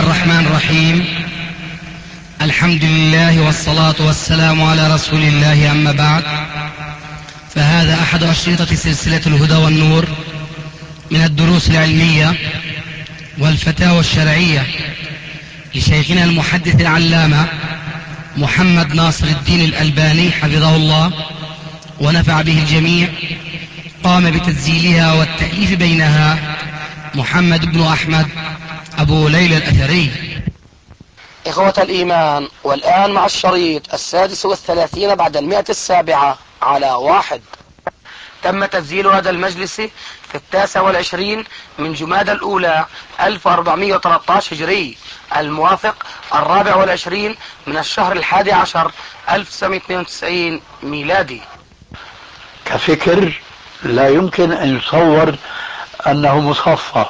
الرحمن الرحيم. الحمد لله والصلاة والسلام على رسول الله، أما بعد، فهذا أحد أشرطة سلسلة الهدى والنور من الدروس العلمية والفتاوى الشرعية لشيخنا المحدث العلامة محمد ناصر الدين الألباني حفظه الله ونفع به الجميع. قام بتسجيلها والتأليف بينها محمد بن أحمد أبو ليلى الأثري. إخوة الإيمان، والآن مع الشريط 36 بعد 107 على 1. تم تسجيل هذا المجلس في 29 من جمادى الأولى 1413 هجري، الموافق 24 من الشهر 11 1992 ميلادي. كفكر لا يمكن أن يصور أنه مصفى.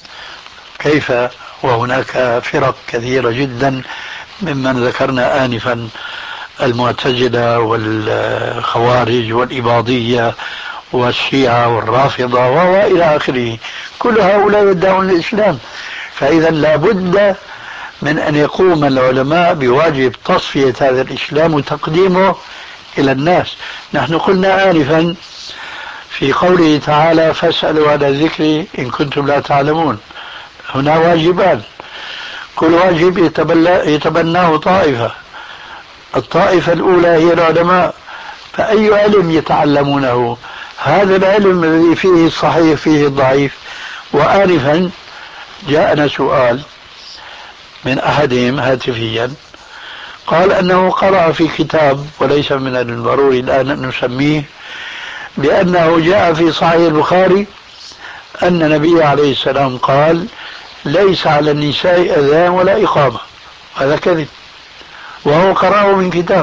كيف وهناك فرق كثيرة جدا ممن ذكرنا آنفا، المعتزلة والخوارج والإباضية والشيعة والرافضة وإلى آخره، كل هؤلاء يدعون الإسلام. فإذا لا بد من أن يقوم العلماء بواجب تصفية هذا الإسلام وتقديمه إلى الناس. نحن قلنا آنفا في قوله تعالى: فاسألوا على الذكر إن كنتم لا تعلمون. هنا واجبان، كل واجب يتبناه طائفة. الطائفة الأولى هي العلماء، فأي علم يتعلمونه؟ هذا العلم الذي فيه الصحيح فيه الضعيف. وآنفا جاءنا سؤال من أحدهم هاتفيا، قال أنه قرأ في كتاب، وليس من الضروري الآن أن نسميه، بأنه جاء في صحيح البخاري أن النبي عليه السلام قال: ليس على النساء أذان ولا إقامة. هذا كذب، وهو قرأه من كتاب.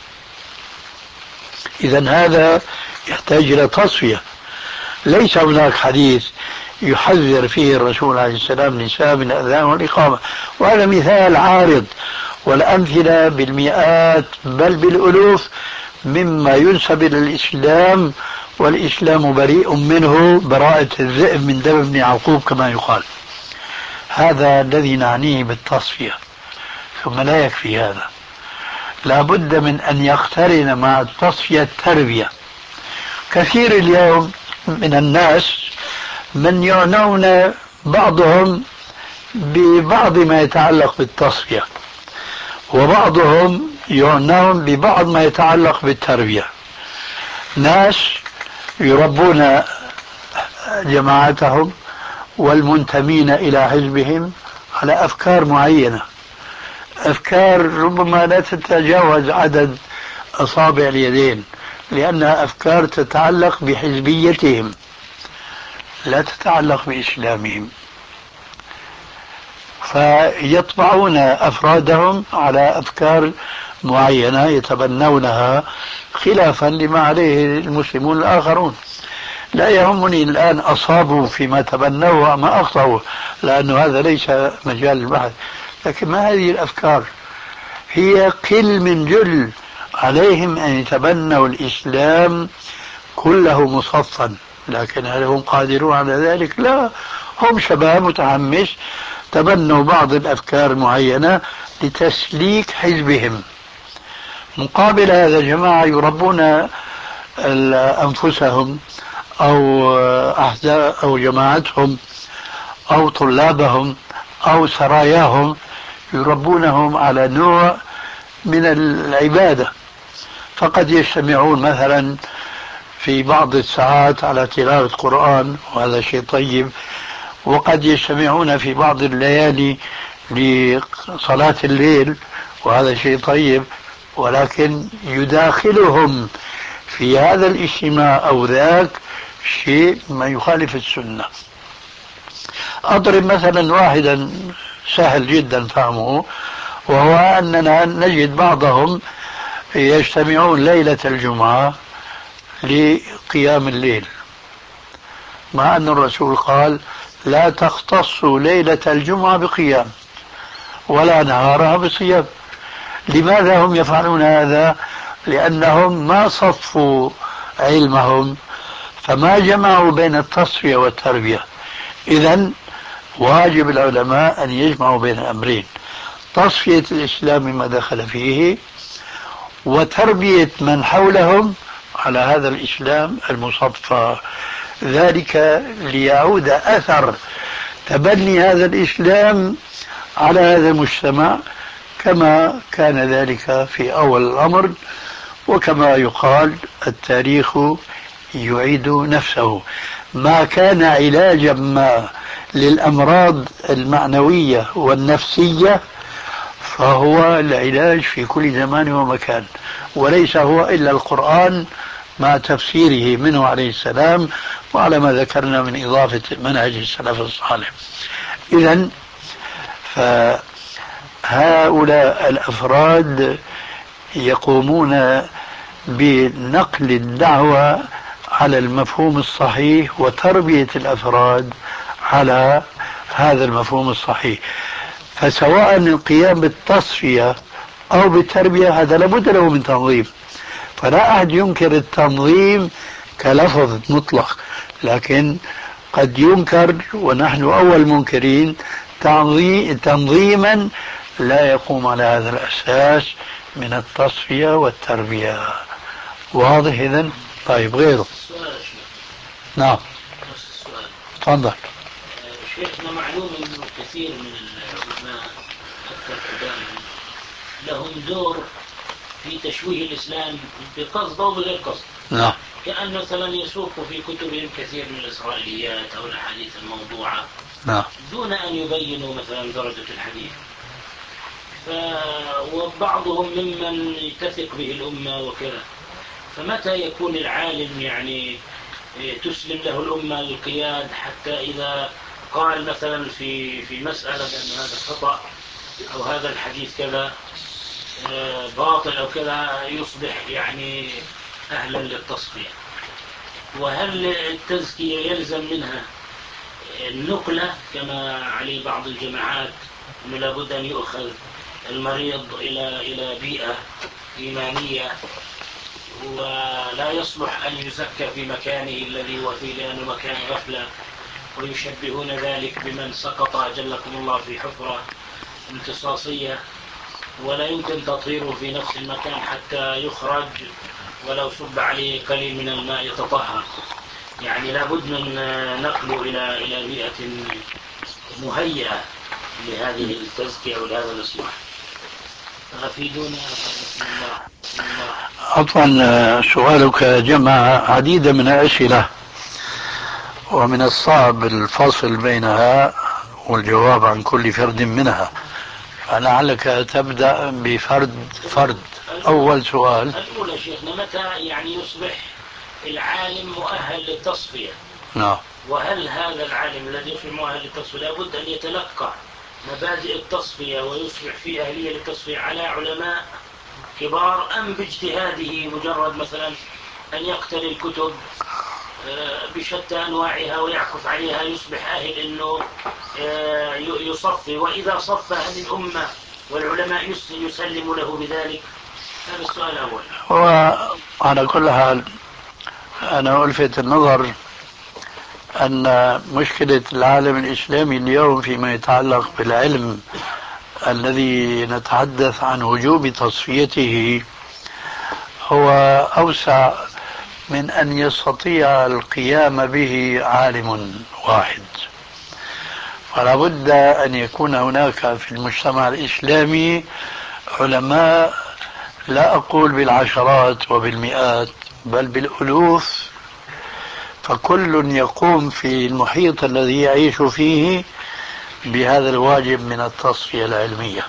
إذن هذا يحتاج إلى تصفية. ليس هناك حديث يحذر فيه الرسول عليه السلام النساء من الأذان والإقامة، وهذا مثال عارض، والأمثلة بالمئات بل بالألوف مما ينسب إلى الإسلام، والإسلام بريء منه براءة الذئب من دم ابن يعقوب كما يقال. هذا الذي نعنيه بالتصفية. ثم لا يكفي هذا، لا بد من أن يقترن مع التصفية التربية. كثير اليوم من الناس من يعنون بعضهم ببعض ما يتعلق بالتصفية، وبعضهم يعنون ببعض ما يتعلق بالتربية. ناس يربون جماعتهم والمنتمين إلى حزبهم على أفكار معينة، أفكار ربما لا تتجاوز عدد أصابع اليدين، لأنها أفكار تتعلق بحزبيتهم لا تتعلق بإسلامهم، فيطبعون أفرادهم على أفكار معينة يتبنونها خلافا لما عليه المسلمون الآخرون. لا يهمني الآن أصابوا فيما تبنوه أم أخطأوا، لأن هذا ليس مجال البحث، لكن ما هذه الأفكار؟ هي قل من جل عليهم أن يتبنوا الإسلام كله مصفا، لكن هل هم قادرون على ذلك؟ لا، هم شباب متحمس تبنوا بعض الأفكار المعينة لتسليك حزبهم. مقابل هذا جماعة يربون أنفسهم أو أحزاب أو جماعتهم أو طلابهم أو سراياهم، يربونهم على نوع من العبادة، فقد يجتمعون مثلا في بعض الساعات على تلاوة القرآن، وهذا شيء طيب، وقد يجتمعون في بعض الليالي لصلاة الليل، وهذا شيء طيب، ولكن يداخلهم في هذا الاجتماع أو ذاك شيء ما يخالف السنة. أضرب مثلا واحدا سهل جدا فهمه، وهو أننا نجد بعضهم يجتمعون ليلة الجمعة لقيام الليل، مع أن الرسول قال: لا تختصوا ليلة الجمعة بقيام ولا نهارها بصيام. لماذا هم يفعلون هذا؟ لأنهم ما صفوا علمهم، فما جمعوا بين التصفية والتربية. إذن واجب العلماء أن يجمعوا بين الأمرين: تصفية الإسلام مما دخل فيه، وتربية من حولهم على هذا الإسلام المصفى، ذلك ليعود أثر تبني هذا الإسلام على هذا المجتمع كما كان ذلك في أول الأمر. وكما يقال: التاريخ يعيد نفسه. ما كان علاجا ما للأمراض المعنوية والنفسية فهو العلاج في كل زمان ومكان، وليس هو إلا القرآن مع تفسيره منه عليه السلام، وعلى ما ذكرنا من إضافة منهج السلف الصالح. إذن فهؤلاء الأفراد يقومون بنقل الدعوة على المفهوم الصحيح وتربية الأفراد على هذا المفهوم الصحيح. فسواء القيام بالتصفية أو بالتربية هذا لابد له من تنظيم، فلا أحد ينكر التنظيم كلفظ مطلق، لكن قد ينكر ونحن أول منكرين تنظيما لا يقوم على هذا الأساس من التصفية والتربية. واضح إذن؟ طيب غيره. نعم تفضل. شيخنا، معلوم أنه كثير من العلماء حتى الكبار لهم دور في تشويه الإسلام بقصد أو بغير قصد. نعم. كأن مثلا يسوق في كتبهم كثير من الإسرائيليات أو الأحاديث الموضوعة. نعم. دون أن يبينوا مثلا درجة الحديث. وبعضهم ممن تثق به الأمة وكذا. فمتى يكون العالم يعني تسلم له الأمة القياد حتى إذا قال مثلا في مسألة بأن هذا خطأ أو هذا الحديث كذا باطل أو كذا يصبح يعني أهلا للتصفية؟ وهل التزكية يلزم منها النقلة كما عليه بعض الجماعات أنه لابد أن يؤخذ المريض إلى بيئة إيمانية ولا يصلح أن يزكى في مكانه الذي هو فيه لأنه مكان غفلة، ويشبهون ذلك بمن سقط أجلكم الله في حفرة امتصاصية ولا يمكن تطهيره في نفس المكان حتى يخرج ولو صب عليه قليل من الماء يتطهر؟ يعني لابد من نقله إلى بيئة مهيئة لهذه التزكية ولهذا الإصلاح. فأفيدونا بسم الله. عفوا، سؤالك جمع عديد من الأسئلة ومن الصعب الفصل بينها والجواب عن كل فرد منها، فلعلك تبدأ بفرد. أول سؤال. الأولى شيخنا، متى يعني يصبح العالم مؤهل للتصفية؟ نعم. وهل هذا العالم الذي يصبح مؤهل للتصفية لابد أن يتلقى مبادئ التصفية ويصبح في أهلية للتصفية على علماء كبار، أم باجتهاده مجرد مثلا أن يقتل الكتب بشتى أنواعها ويعكف عليها يصبح أهل أنه يصفي؟ وإذا صفى هل الأمة والعلماء يسلم له بذلك؟ هذا السؤال الأول. وعلى كل حال أنا ألفت النظر أن مشكلة العالم الإسلامي اليوم فيما يتعلق بالعلم الذي نتحدث عن وجوب تصفيته هو أوسع من أن يستطيع القيام به عالم واحد. فلا بد أن يكون هناك في المجتمع الإسلامي علماء، لا أقول بالعشرات وبالمئات بل بالألوف، فكل يقوم في المحيط الذي يعيش فيه بهذا الواجب من التصفية العلمية.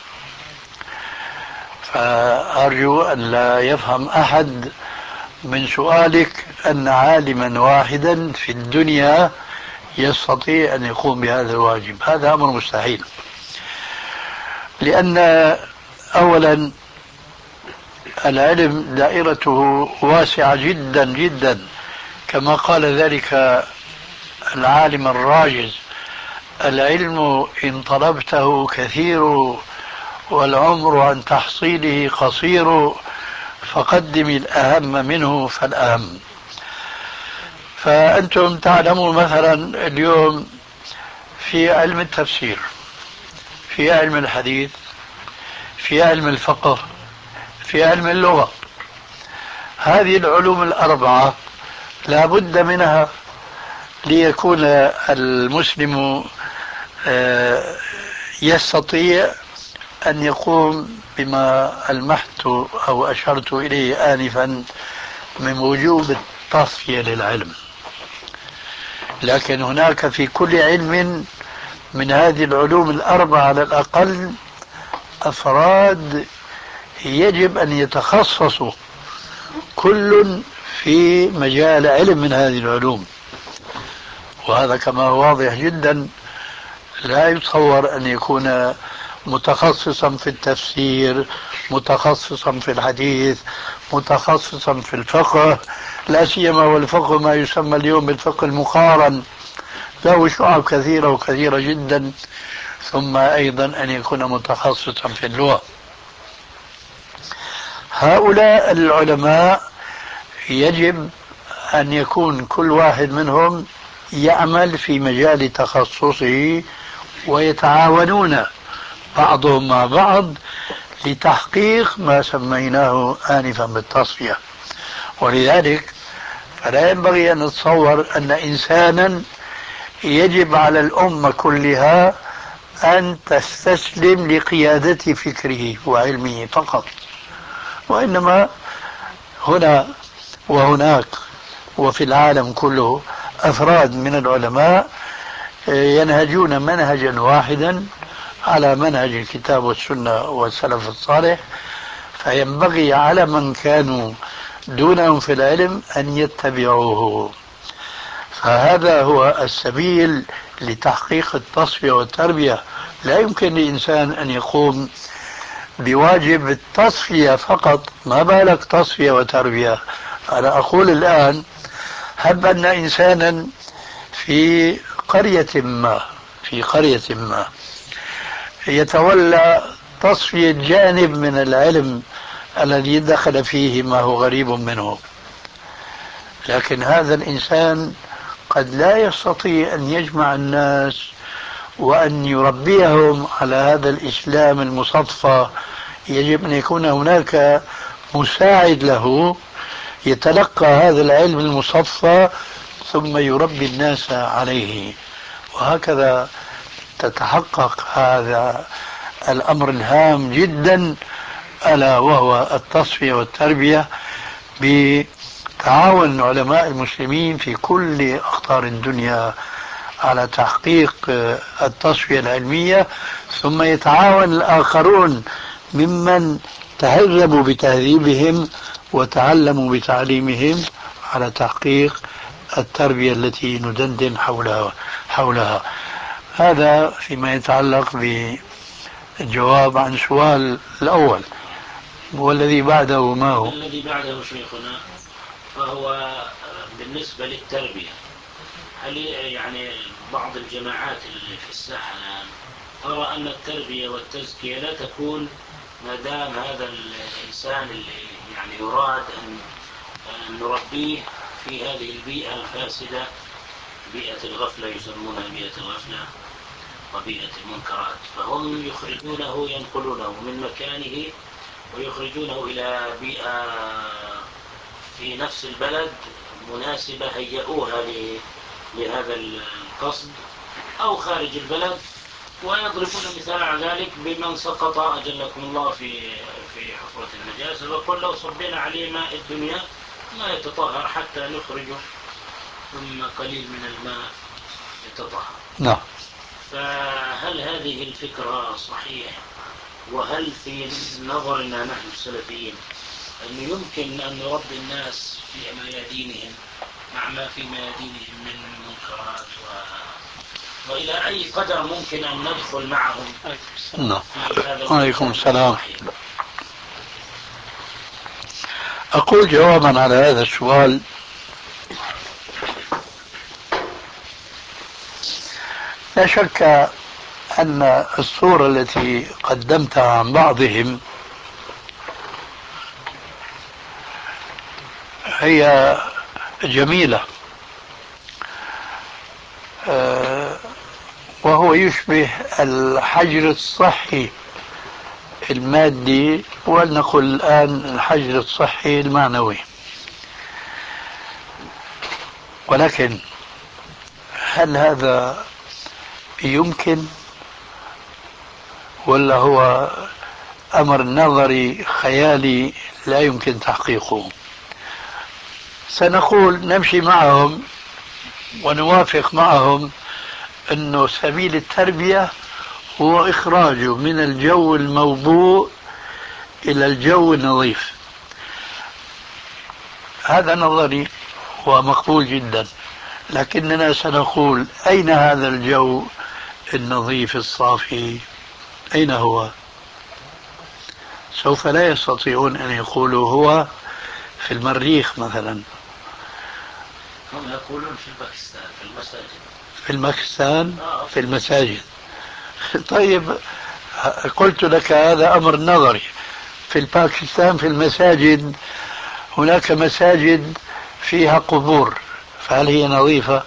فأرجو أن لا يفهم أحد من سؤالك أن عالما واحدا في الدنيا يستطيع أن يقوم بهذا الواجب، هذا أمر مستحيل. لأن أولا العلم دائرته واسعة جدا جدا، كما قال ذلك العالم الراجز: العلم إن طلبته كثير والعمر عن تحصيله قصير، فقدم الأهم منه فالأهم. فأنتم تعلمون مثلا اليوم في علم التفسير، في علم الحديث، في علم الفقه، في علم اللغة. هذه العلوم الأربعة لا بد منها ليكون المسلم يستطيع أن يقوم بما ألمحت أو أشرت إليه آنفا من وجوب التصفية للعلم. لكن هناك في كل علم من هذه العلوم الأربعة على الأقل أفراد يجب أن يتخصصوا كل في مجال علم من هذه العلوم، وهذا كما هو واضح جدا لا يتصور أن يكون متخصصا في التفسير، متخصصا في الحديث، متخصصا في الفقه، لا سيما والفقه ما يسمى اليوم بالفقه المقارن له شعب كثيرة وكثيرة جدا، ثم أيضا أن يكون متخصصا في اللغة. هؤلاء العلماء يجب أن يكون كل واحد منهم يعمل في مجال تخصصه ويتعاونون بعضهم مع بعض لتحقيق ما سميناه آنفا بالتصفية. ولذلك فلا ينبغي أن نتصور أن إنسانا يجب على الأمة كلها أن تستسلم لقيادة فكره وعلمه فقط، وإنما هنا وهناك وفي العالم كله أفراد من العلماء ينهجون منهجا واحدا على منهج الكتاب والسنة والسلف الصالح، فينبغي على من كانوا دونهم في العلم أن يتبعوه. فهذا هو السبيل لتحقيق التصفية والتربية. لا يمكن لإنسان أن يقوم بواجب التصفية فقط، ما بالك تصفية وتربية. أنا أقول الآن هب أن إنسانا في قرية ما يتولى تصفية جانب من العلم الذي دخل فيه ما هو غريب منه، لكن هذا الإنسان قد لا يستطيع أن يجمع الناس وأن يربيهم على هذا الإسلام المصفى. يجب أن يكون هناك مساعد له يتلقى هذا العلم المصفى ثم يربي الناس عليه، وهكذا تتحقق هذا الأمر الهام جدا، ألا وهو التصفية والتربية بتعاون علماء المسلمين في كل أقطار الدنيا على تحقيق التصفية العلمية، ثم يتعاون الآخرون ممن تهذبوا بتهذيبهم وتعلموا بتعليمهم على تحقيق التربية التي ندندن حولها. هذا فيما يتعلق بالجواب عن سؤال الأول. والذي بعده ما هو؟ الذي بعده شيخنا فهو بالنسبة للتربية، هل يعني بعض الجماعات اللي في الساحة الآن ترى أن التربية والتزكية لا تكون ما دام هذا الإنسان اللي يعني يراد أن نربيه في هذه البيئة الفاسدة، بيئة الغفلة يسمونها بيئة الغفلة وبيئة المنكرات، فهم يخرجونه ينقلونه من مكانه ويخرجونه إلى بيئة في نفس البلد مناسبة هيئوها لهذا القصد، أو خارج البلد، ويضربون مثال على ذلك بمن سقط أجلكم الله في حفرة النجاسة، وقل لو صبينا عليه ماء الدنيا ما يتطهر حتى نخرجه ثم قليل من الماء يتطهر. نعم. فهل هذه الفكرة صحيح؟ وهل في نظرنا نحن السلفيين أنه يمكن أن نربي الناس في ميادينهم مع ما في ميادينهم من منكرات وإلى أي قدر ممكن أن ندخل معهم؟ نعم. عليكم السلام. أقول جوابا على هذا السؤال: لا شك أن الصورة التي قدمتها عن بعضهم هي جميلة، وهو يشبه الحجر الصحي المادي، ولنقل الآن الحجر الصحي المعنوي. ولكن هل هذا يمكن ولا هو أمر نظري خيالي لا يمكن تحقيقه؟ سنقول نمشي معهم ونوافق معهم أنه سبيل التربية هو إخراجه من الجو الموبوء إلى الجو النظيف. هذا نظري ومقبول جدا، لكننا سنقول أين هذا الجو النظيف الصافي؟ أين هو؟ سوف لا يستطيعون أن يقولوا هو في المريخ مثلا. هم يقولون في باكستان في المساجد. في المكستان في المساجد. طيب قلت لك هذا أمر نظري. في باكستان في المساجد هناك مساجد فيها قبور، فهل هي نظيفة؟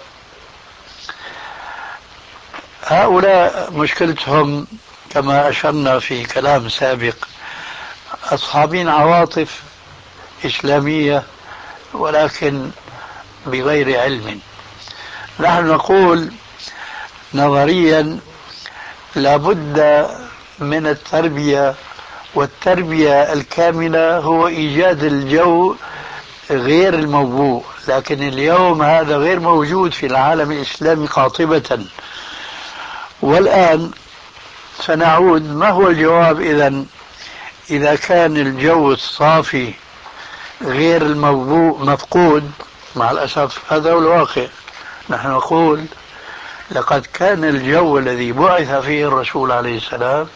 هؤلاء مشكلتهم كما أشرنا في كلام سابق أصحابين عواطف إسلامية ولكن بغير علم. نحن نقول نظريا لابد من التربية، والتربية الكاملة هو إيجاد الجو غير الموبوء، لكن اليوم هذا غير موجود في العالم الإسلامي قاطبة. والآن سنعود، ما هو الجواب إذا كان الجو الصافي غير الموبوء مفقود؟ مع الأسف هذا هو الواقع. نحن نقول لقد كان الجو الذي بعث فيه الرسول عليه السلام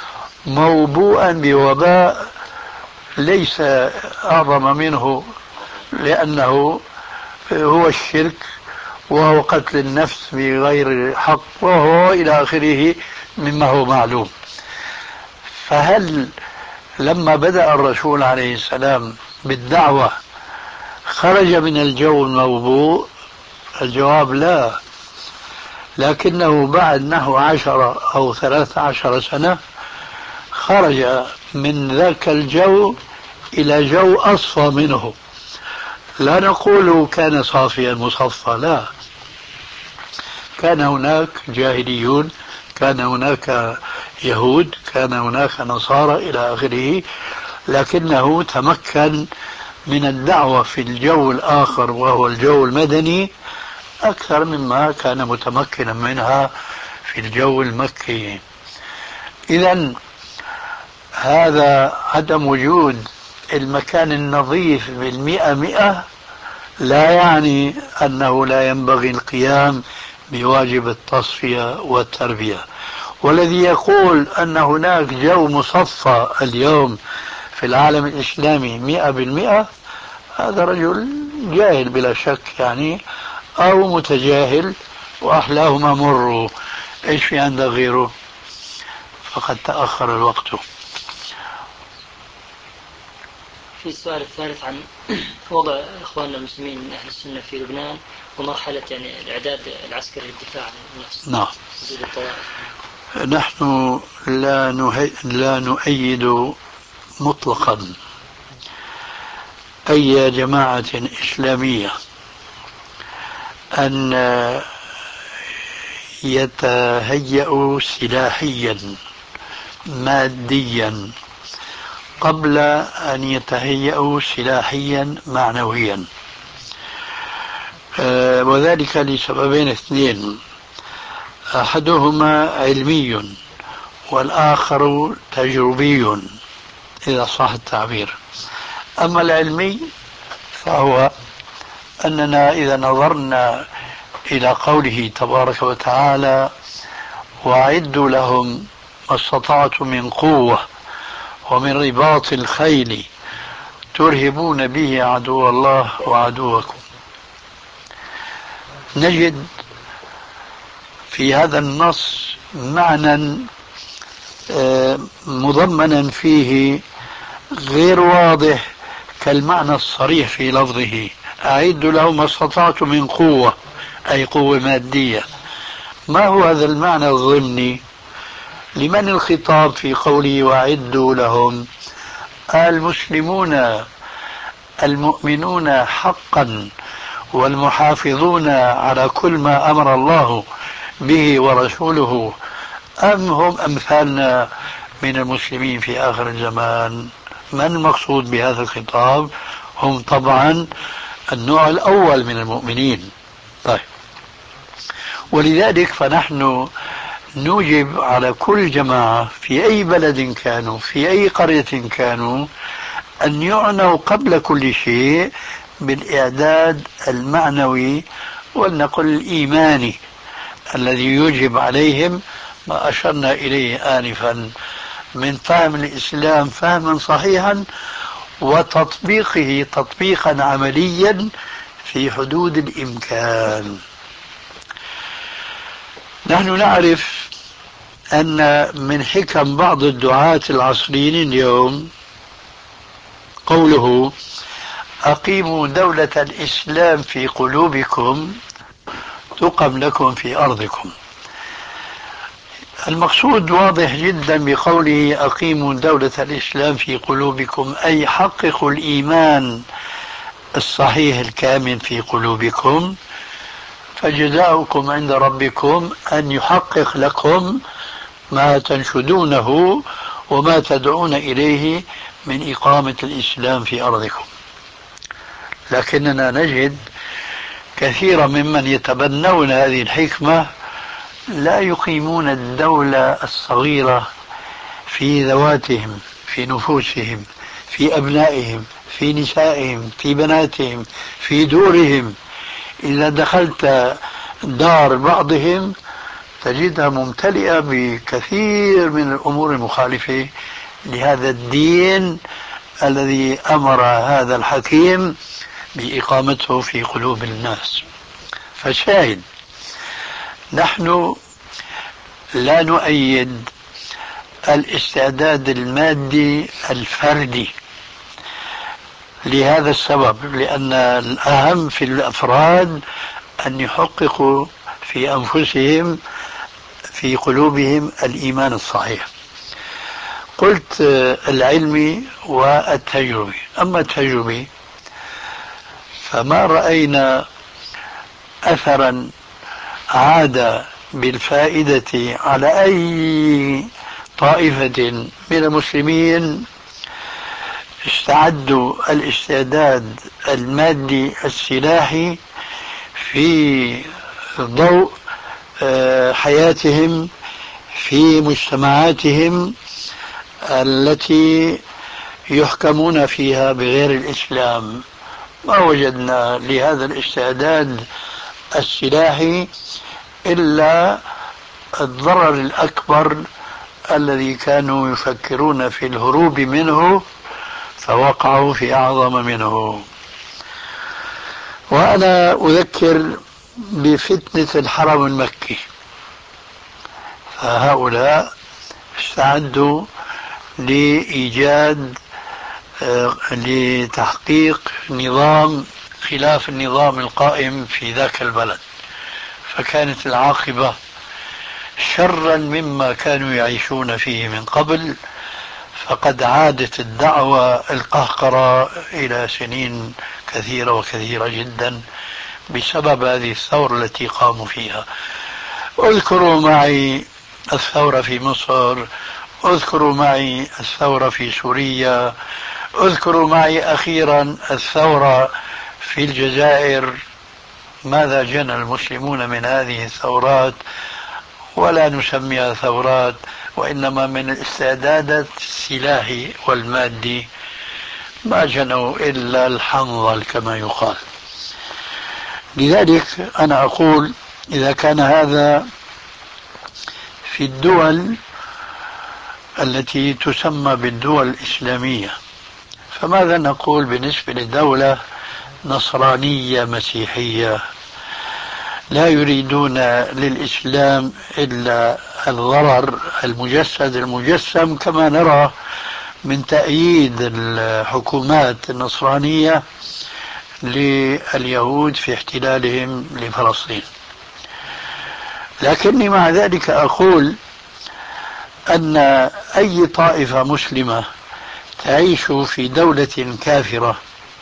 موبوءا بوباء ليس أعظم منه، لأنه هو الشرك وهو قتل النفس بغير حق وهو إلى آخره مما هو معلوم. فهل لما بدأ الرسول عليه السلام بالدعوة خرج من الجو الموبوء؟ الجواب لا، لكنه بعد نحو 10 أو 13 سنة خرج من ذاك الجو إلى جو أصفى منه. لا نقول كان صافيا مصفى، لا، كان هناك جاهليون، كان هناك يهود، كان هناك نصارى إلى آخره، لكنه تمكن من الدعوة في الجو الآخر وهو الجو المدني أكثر مما كان متمكنا منها في الجو المكي. إذن هذا عدم وجود المكان النظيف بالمئة لا يعني أنه لا ينبغي القيام بواجب التصفية والتربية. والذي يقول أن هناك جو مصفى اليوم في العالم الإسلامي 100%، هذا رجل جاهل بلا شك يعني، أو متجاهل وأحلاهما مروا. إيش في عندك غيره؟ فقد تأخر الوقت. في السؤال الثالث عن وضع إخواننا المسلمين من أهل السنة في لبنان ومرحلة يعني الإعداد العسكري للدفاع عن النفس. نعم. نحن لا نؤيد مطلقا أي جماعة إسلامية أن يتهيأوا سلاحيا ماديا قبل أن يتهيأوا سلاحيا معنويا، وذلك لسببين اثنين: أحدهما علمي والآخر تجربي إذا صح التعبير. أما العلمي فهو أننا إذا نظرنا إلى قوله تبارك وتعالى: وأعدوا لهم ما استطعتم من قوة ومن رباط الخيل ترهبون به عدو الله وعدوكم، نجد في هذا النص معنى مضمنا فيه غير واضح كالمعنى الصريح في لفظه: أعدوا لهم ما استطعتم من قوة، أي قوة مادية. ما هو هذا المعنى الضمني؟ لمن الخطاب في قوله وأعدوا لهم؟ المسلمون المؤمنون حقا والمحافظون على كل ما أمر الله به ورسوله، أم هم أمثالنا من المسلمين في آخر الزمان؟ من المقصود بهذا الخطاب؟ هم طبعا النوع الأول من المؤمنين. طيب، ولذلك فنحن نوجب على كل جماعة في أي بلد كانوا، في أي قرية كانوا، أن يعنوا قبل كل شيء بالإعداد المعنوي ولنقل الإيماني الذي يوجب عليهم ما أشرنا إليه آنفا من فهم الإسلام فهما صحيحا وتطبيقه تطبيقا عمليا في حدود الإمكان. نحن نعرف أن من حكم بعض الدعاة العصريين اليوم قوله أقيموا دولة الإسلام في قلوبكم تقم لكم في أرضكم. المقصود واضح جدا بقوله أقيموا دولة الإسلام في قلوبكم، أي حققوا الإيمان الصحيح الكامل في قلوبكم، فجزاؤكم عند ربكم أن يحقق لكم ما تنشدونه وما تدعون إليه من إقامة الإسلام في أرضكم. لكننا نجد كثيرا ممن يتبنون هذه الحكمة لا يقيمون الدولة الصغيرة في ذواتهم، في نفوسهم، في أبنائهم، في نسائهم، في بناتهم، في دورهم. إذا دخلت دار بعضهم تجدها ممتلئة بكثير من الأمور المخالفة لهذا الدين الذي أمر هذا الحكيم بإقامته في قلوب الناس. فشاهد، نحن لا نؤيد الاستعداد المادي الفردي لهذا السبب، لأن الأهم في الأفراد أن يحققوا في أنفسهم في قلوبهم الإيمان الصحيح. قلت العلمي والتجربي. أما التجربي فما رأينا أثرا عاد بالفائدة على أي طائفة من المسلمين استعدوا الاستعداد المادي السلاحي في ضوء حياتهم في مجتمعاتهم التي يحكمون فيها بغير الإسلام. ما وجدنا لهذا الاستعداد السلاحي إلا الضرر الأكبر الذي كانوا يفكرون في الهروب منه فوقعوا في أعظم منه. وأنا أذكر بفتنة الحرم المكي، فهؤلاء استعدوا لإيجاد لتحقيق نظام خلاف النظام القائم في ذاك البلد، فكانت العاقبة شرا مما كانوا يعيشون فيه من قبل، فقد عادت الدعوة القهقرة إلى سنين كثيرة وكثيرة جدا بسبب هذه الثورة التي قاموا فيها. اذكروا معي الثورة في مصر، اذكروا معي الثورة في سوريا، اذكروا معي أخيرا الثورة في الجزائر. ماذا جنى المسلمون من هذه الثورات؟ ولا نسميها ثورات، وإنما من الاستعدادات السلاحي والمادي ما جنوا إلا الحنظل كما يقال. لذلك أنا أقول إذا كان هذا في الدول التي تسمى بالدول الإسلامية، فماذا نقول بالنسبة لدولة نصرانية مسيحية لا يريدون للإسلام إلا الضرر المجسد المجسم، كما نرى من تأييد الحكومات النصرانية لليهود في احتلالهم لفلسطين. لكني مع ذلك أقول أن أي طائفة مسلمة تعيش في دولة كافرة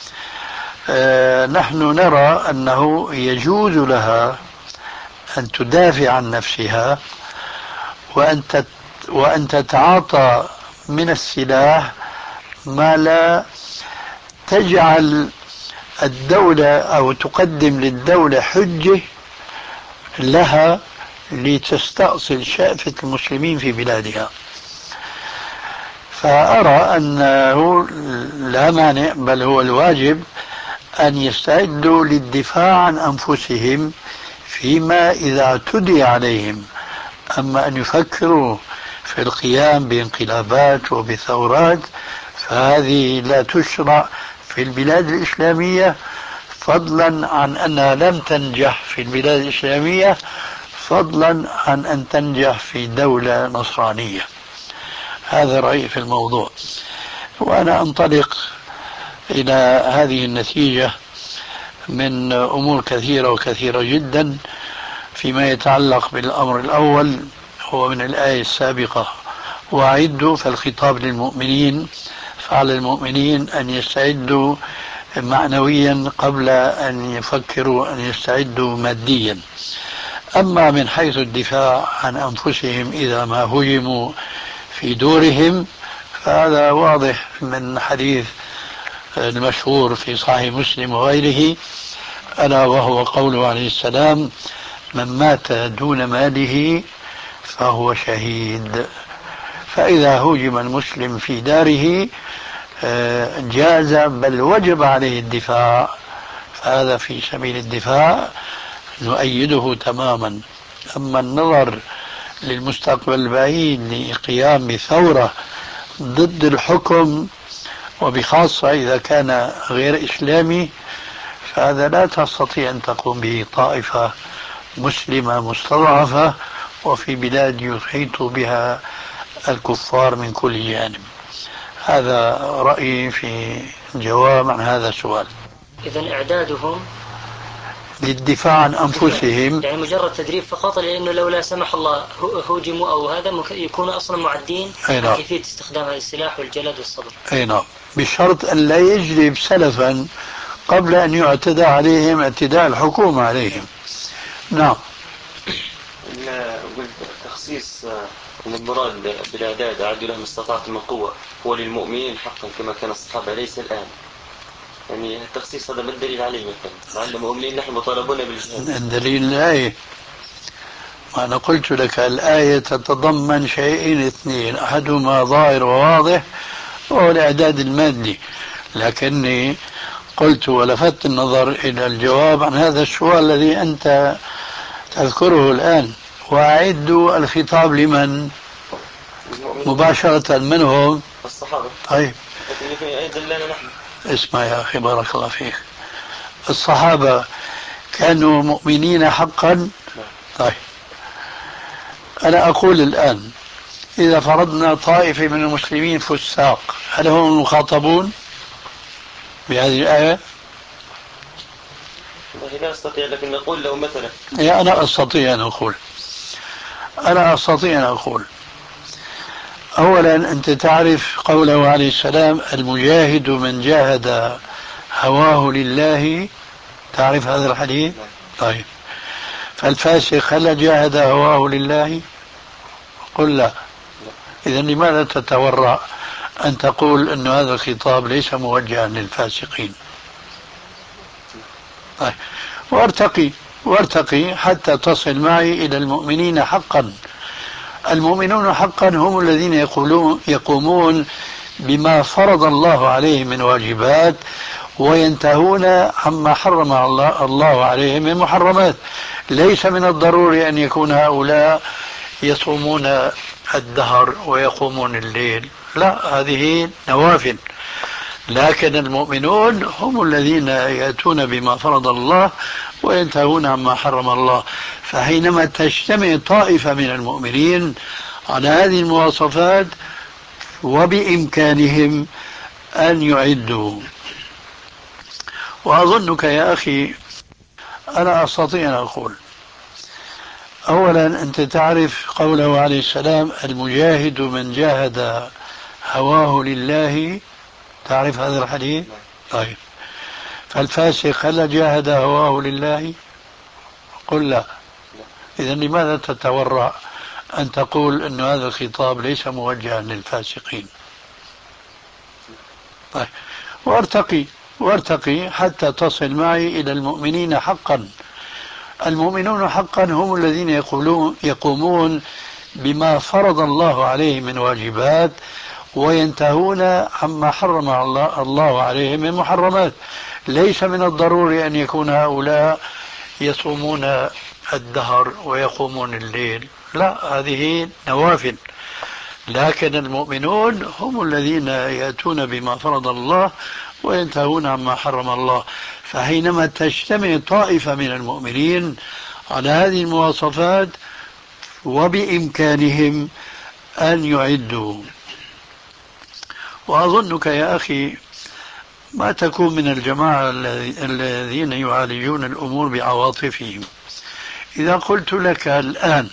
نحن نرى أنه يجوز لها أن تدافع عن نفسها وأن تتعاطى من السلاح ما لا تجعل الدولة أو تقدم للدولة حجة لها لتستأصل شأفة المسلمين في بلادها. فأرى أنه لا مانع، بل هو الواجب أن يستعدوا للدفاع عن أنفسهم فيما إذا اعتدي عليهم. أما أن يفكروا في القيام بانقلابات وبثورات فهذه لا تشرع في البلاد الإسلامية، فضلا عن أنها لم تنجح في البلاد الإسلامية، فضلا عن أن تنجح في دولة نصرانية. هذا رأيي في الموضوع، وأنا أنطلق إلى هذه النتيجة من أمور كثيرة وكثيرة جدا. فيما يتعلق بالأمر الأول هو من الآية السابقة: وأعدوا، فالخطاب للمؤمنين، فعلى المؤمنين أن يستعدوا معنويا قبل أن يفكروا أن يستعدوا ماديا. أما من حيث الدفاع عن أنفسهم إذا ما هجموا في دورهم فهذا واضح من حديث المشهور في صحيح مسلم وغيره، ألا وهو قوله عليه السلام: من مات دون ماله فهو شهيد. فإذا هجم المسلم في داره جاز بل وجب عليه الدفاع، فهذا في سبيل الدفاع نؤيده تماما. أما النظر للمستقبل البعيد لقيام بثورة ضد الحكم، وبخاصة إذا كان غير إسلامي، فهذا لا تستطيع أن تقوم به طائفة مسلمة مستضعفة وفي بلاد يحيط بها الكفار من كل جانب. هذا رأيي في جواب عن هذا السؤال. إذن إعدادهم للدفاع عن أنفسهم، يعني مجرد تدريب فقط، لأنه لو لا سمح الله هوجموا أو هذا يكونوا أصلا معدين نعم، كيفية استخدام هذا السلاح والجلد والصبر. أي نعم، بشرط أن لا يجلب سلفا قبل أن يعتدى عليهم اعتداء الحكومة عليهم. نعم. قلت تخصيص من المراد بالإعداد أعدوا لهم استطعتم من قوة هو للمؤمنين حقا كما كان الصحابة ليس الآن، يعني التخصيص هذا ما الدليل عليه مثلا؟ مع أن المؤمنين نحن مطالبون بالجهاد. الدليل الآية، وأنا قلت لك الآية تتضمن شيئين اثنين: أحدهما ظاهر وواضح وهو الإعداد المادي، لكني قلت ولفت النظر إلى الجواب عن هذا السؤال الذي أنت تذكره الآن: وأعدوا، الخطاب لمن مباشرة؟ من هم؟ الصحابة. طيب لكن أيضا لنا نحن. اسمع يا أخي بارك الله فيك، الصحابة كانوا مؤمنين حقا؟ طيب أنا أقول الآن إذا فرضنا طائفة من المسلمين فساق، هل هم المخاطبون بهذه الآية؟ لا أستطيع، لكن نقول لو مثلا أنا أستطيع أن أقول أولا أنت تعرف قوله عليه السلام: المجاهد من جاهد هواه لله، تعرف هذا الحديث؟ طيب فالفاسق هل جاهد هواه لله؟ قل لا. إذن لماذا تتورع أن تقول أن هذا الخطاب ليس موجها للفاسقين؟ طيب وارتقي حتى تصل معي إلى المؤمنين حقا. المؤمنون حقا هم الذين يقومون بما فرض الله عليهم من واجبات وينتهون عما حرم الله عليهم من محرمات. ليس من الضروري أن يكون هؤلاء يصومون الدهر ويقومون الليل، لا، هذه نوافل، لكن المؤمنون هم الذين يأتون بما فرض الله وينتهون عما حرم الله. فحينما تجتمع طائفة من المؤمنين على هذه المواصفات وبإمكانهم أن يعدوا. وأظنك يا أخي أنا أستطيع أن أقول أولا أنت تعرف قوله عليه السلام: المجاهد من جاهد هواه لله. تعرف هذا الحديث؟ طيب، فالفاسق هل جاهد هواه لله؟ قل لا. إذا لماذا تتورع أن تقول أن هذا الخطاب ليس موجها للفاسقين؟ طيب، وارتقي حتى تصل معي إلى المؤمنين حقا. المؤمنون حقا هم الذين يقومون بما فرض الله عليهم من واجبات، وينتهون عما حرم الله عليهم من محرمات. ليس من الضروري أن يكون هؤلاء يصومون الدهر ويقومون الليل، لا، هذه نوافل. لكن المؤمنون هم الذين يأتون بما فرض الله وينتهون عما حرم الله. فحينما تجتمع طائفة من المؤمنين على هذه المواصفات وبإمكانهم أن يعدوا. وأظنك يا أخي ما تكون من الجماعة الذين يعالجون الأمور بعواطفهم. إذا قلت لك الآن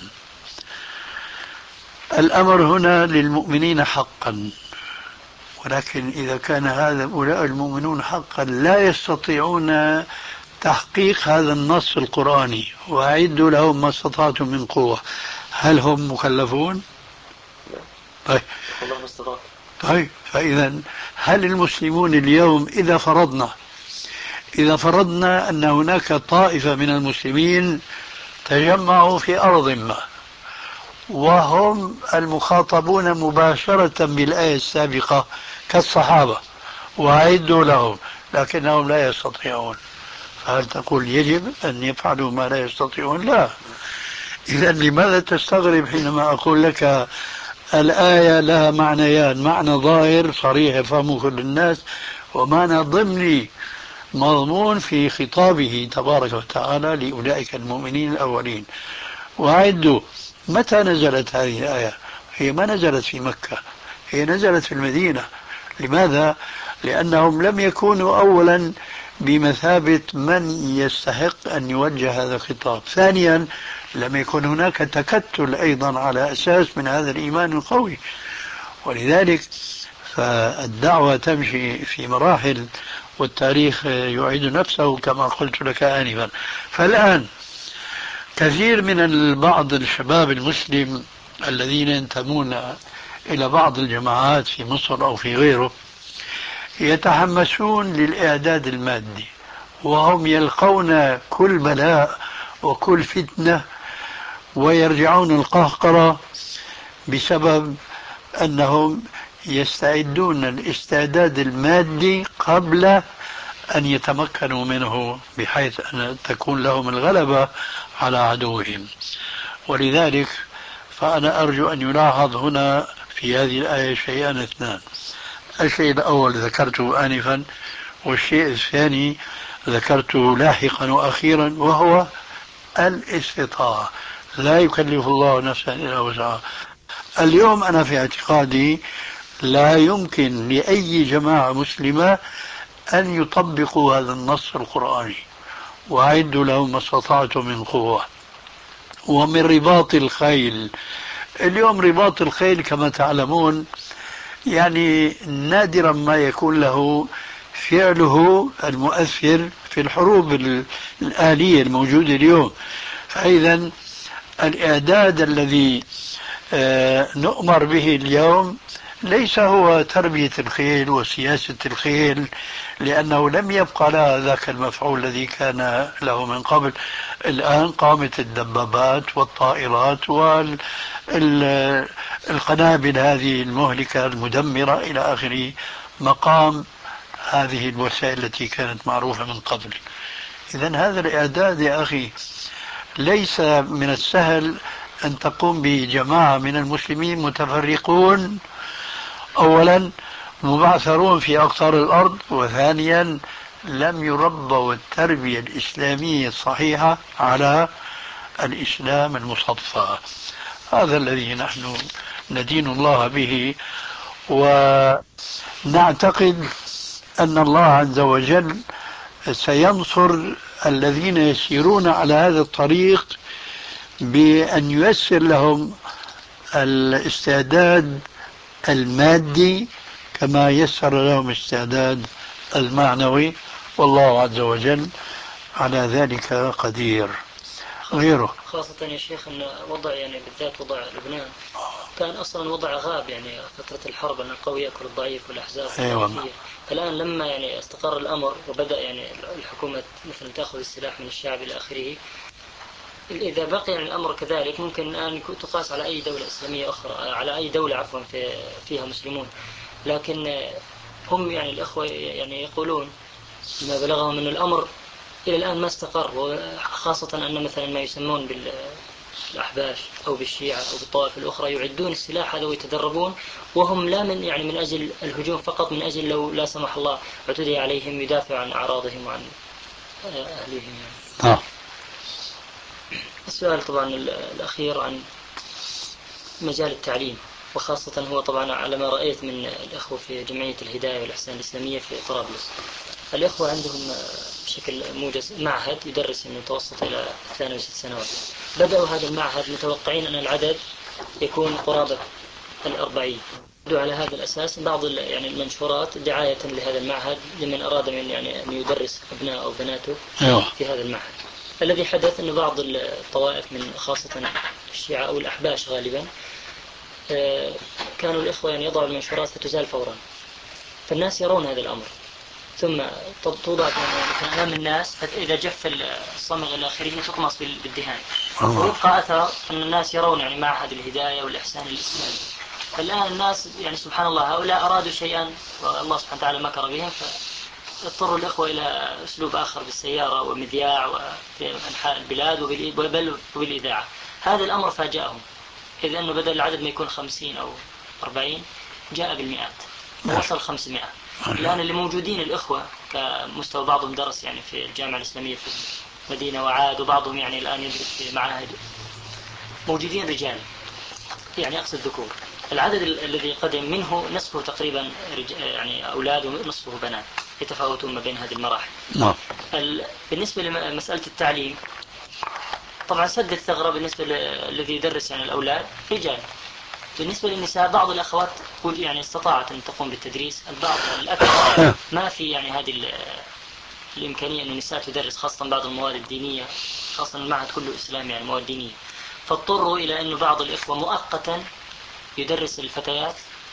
الأمر هنا للمؤمنين حقا، ولكن إذا كان هؤلاء المؤمنون حقا لا يستطيعون تحقيق هذا النص القرآني، وأعدوا لهم ما استطعتم من قوة، هل هم مكلفون؟ طيب، فإذا هل المسلمون اليوم إذا فرضنا أن هناك طائفة من المسلمين تجمعوا في أرض ما وهم المخاطبون مباشرة بالآية السابقة كالصحابة وأعدوا لهم، لكنهم لا يستطيعون، فهل تقول يجب أن يفعلوا ما لا يستطيعون؟ لا. إذا لماذا تستغرب حينما أقول لك الآية لها معنيان: معنى ظاهر صريح يفهمه كل الناس، ومعنى ضمني مضمون في خطابه تبارك وتعالى لأولئك المؤمنين الأولين. وأعدوا. متى نزلت هذه الآية؟ هي ما نزلت في مكة، هي نزلت في المدينة. لماذا؟ لأنهم لم يكونوا أولا بمثابة من يستحق أن يوجه هذا الخطاب. ثانيا، لم يكن هناك تكتل أيضا على أساس من هذا الإيمان القوي. ولذلك فالدعوة تمشي في مراحل، والتاريخ يعيد نفسه كما قلت لك آنفا. فالآن كثير من بعض الشباب المسلم الذين ينتمون إلى بعض الجماعات في مصر أو في غيره يتحمسون للإعداد المادي، وهم يلقون كل بلاء وكل فتنة ويرجعون القهقرة بسبب أنهم يستعدون الاستعداد المادي قبل أن يتمكنوا منه، بحيث أن تكون لهم الغلبة على عدوهم. ولذلك فأنا أرجو أن يلاحظ هنا في هذه الآية شيئان اثنان: الشيء الأول ذكرته آنفا، والشيء الثاني ذكرته لاحقا وأخيرا، وهو الاستطاعة. لا يكلف الله نفسا إلا وسعها. اليوم أنا في اعتقادي لا يمكن لأي جماعة مسلمة أن يطبقوا هذا النص القرآني: وأعدوا لهم ما استطعتم من قوة. ومن رباط الخيل، اليوم رباط الخيل كما تعلمون يعني نادرا ما يكون له فعله المؤثر في الحروب الآلية الموجودة اليوم. فإذا الإعداد الذي نؤمر به اليوم ليس هو تربية الخيل وسياسة الخيل، لأنه لم يبقى لها ذاك المفعول الذي كان له من قبل. الآن قامت الدبابات والطائرات والقنابل هذه المهلكة المدمرة إلى آخره، مقام هذه الوسائل التي كانت معروفة من قبل. إذن هذا الإعداد يا أخي ليس من السهل أن تقوم بجماعة من المسلمين متفرقون، أولا مبعثرون في أقطار الأرض، وثانيا لم يربوا التربية الإسلامية الصحيحة على الإسلام المصفى. هذا الذي نحن ندين الله به، ونعتقد أن الله عز وجل سينصر الذين يسيرون على هذا الطريق بأن ييسر لهم الاستعداد المادي كما يسر لهم الاستعداد المعنوي، والله عز وجل على ذلك قدير. غيره خاصة يا شيخ أن وضع يعني بالذات وضع لبنان كان أصلا وضع غاب يعني فترة الحرب، أن القوي يأكل الضعيف والأحزاب الطائفية. الآن لما يعني استقر الأمر وبدأ يعني الحكومة مثلا تأخذ السلاح من الشعب إلى آخره، إذا بقي يعني الأمر كذلك ممكن أن تقاس على أي دولة إسلامية أخرى، على أي دولة عفوا فيها مسلمون. لكن هم يعني الأخوة يعني يقولون ما بلغهم أن الأمر إلى الآن ما استقر، وخاصة أن مثلا ما يسمون بالأحباش أو بالشيعة أو بالطوائف الأخرى يعدون السلاح هذا ويتدربون، وهم لا من يعني من أجل الهجوم فقط، من أجل لو لا سمح الله اعتدي عليهم يدافع عن أعراضهم وعن أهليهم يعني. السؤال طبعا الأخير عن مجال التعليم، وخاصة هو طبعا على ما رأيت من الأخوة في جمعية الهداية والإحسان الإسلامية في طرابلس. الأخوة عندهم بشكل موجز معهد يدرس من المتوسط إلى 6 سنوات. بدأوا هذا المعهد متوقعين أن العدد يكون قرابة 40. على هذا الأساس بعض يعني المنشورات دعاية لهذا المعهد لمن أراد من يعني أن يدرس أبناء أو بناته في هذا المعهد. الذي حدث أن بعض الطوائف من خاصة الشيعة أو الأحباش غالبا كانوا الإخوة يعني يضعوا المنشورات فتزال فورا، فالناس يرون هذا الأمر ثم توضع يعني أمام الناس، فإذا جف الصمغ إلى آخره تطمس بالدهان ويبقى أثر أن الناس يرون يعني معهد الهداية والإحسان الإسلامي. فالآن الناس يعني سبحان الله هؤلاء أرادوا شيئا والله سبحانه وتعالى مكر بهم، فاضطروا الإخوة إلى أسلوب آخر بالسيارة ومذياع وفي أنحاء البلاد وبالإذاعة. هذا الأمر فاجأهم، إذ أنه بدل العدد ما يكون 50 أو 40 جاء بالمئات ووصل 500. الآن اللي موجودين الإخوة كمستوى بعضهم درس يعني في الجامعة الإسلامية في المدينة وعاد، وبعضهم يعني الآن يدرس في معاهد، موجودين رجال يعني أقصد ذكور. العدد الذي قدم منه نصفه تقريبا يعني أولاد ونصفه بنات، يتفاوتون ما بين هذه المراحل. بالنسبة لمسألة التعليم طبعا سد الثغرة بالنسبة للذي يدرس يعني الأولاد رجال. بالنسبة للنساء بعض الأخوات يعني استطاعت أن تقوم بالتدريس، البعض الأكثر ما في يعني هذه الإمكانية أن النساء تدرس، خاصة بعض المواد الدينية، خاصة المعهد كله إسلامي يعني مواد دينية، فاضطروا إلى أن بعض الإخوة مؤقتا يدرس الفتيات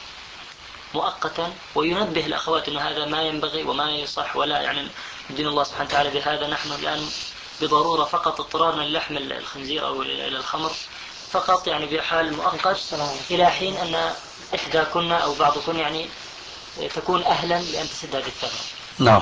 مؤقتا وينبه الأخوات أن هذا ما ينبغي وما يصح ولا يعني دين الله سبحانه وتعالى بهذا. نحن الآن بضرورة فقط اضطرارنا للحم الخنزير أو إلى الخمر فقط يعني بحال مؤقت إلى حين أن إحدى كنا أو بعضكن يعني تكون أهلا لأن تسد هذه الثغرة. نعم.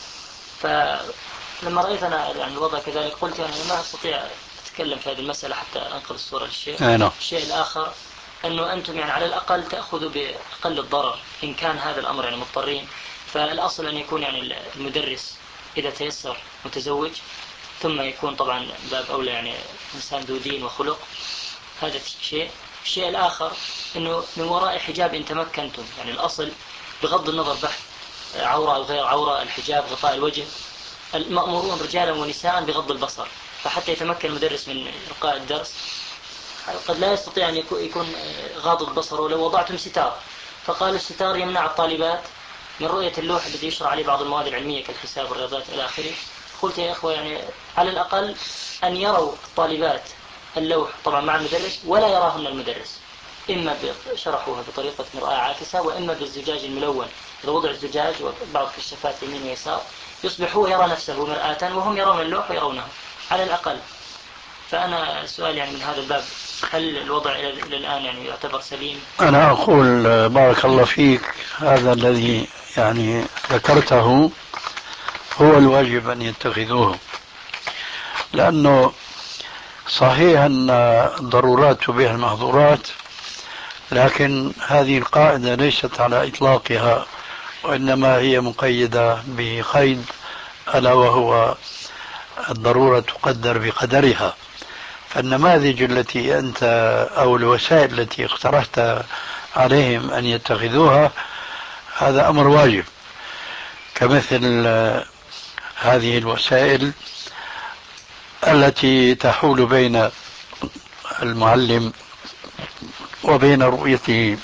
فلما رأيت أنا يعني الوضع كذلك قلت يعني ما أستطيع أتكلم في هذه المسألة حتى أنقل الصورة للشيء. الشيء الآخر أنه أنتم يعني على الأقل تأخذوا بأقل الضرر إن كان هذا الأمر يعني مضطرين. فالأصل أن يكون يعني المدرس إذا تيسر متزوج، ثم يكون طبعا باب أولى يعني إنسان ذو دين وخلق. هذا شيء. الشيء الآخر أنه من وراء حجاب إن تمكنتم، يعني الأصل بغض النظر بحث عورة أو غير عورة، الحجاب غطاء الوجه، المأمورون رجالا ونساء بغض البصر. فحتى يتمكن المدرس من إلقاء الدرس قد لا يستطيع أن يكون غاضب بصره لو وضعتم ستار. فقالوا الستار يمنع الطالبات من رؤية اللوح الذي يشرع عليه بعض المواد العلمية كالحساب والرياضيات إلى آخره. قلت يا إخوة يعني على الأقل أن يروا الطالبات اللوح طبعا مع المدرس ولا يراهن المدرس، إما شرحوها بطريقة مرآة عاكسة وإما بالزجاج الملون. إذا وضع الزجاج وبعض كشافات يمين ويسار يصبح هو يرى نفسه مرآة وهم يرون اللوح ويرونه على الأقل. فأنا سؤال يعني من هذا الباب، هل الوضع إلى الآن يعني يعتبر سليم؟ أنا أقول بارك الله فيك، هذا الذي يعني ذكرته هو الواجب أن يتخذوه، لأنه صحيح أن الضرورات تبيح المحظورات، لكن هذه القاعدة ليست على إطلاقها، وإنما هي مقيدة بقيد ألا وهو الضرورة تقدر بقدرها. فالنماذج التي أنت أو الوسائل التي اقترحت عليهم أن يتخذوها هذا أمر واجب، كمثل هذه الوسائل التي تحول بين المعلم وبين رؤيته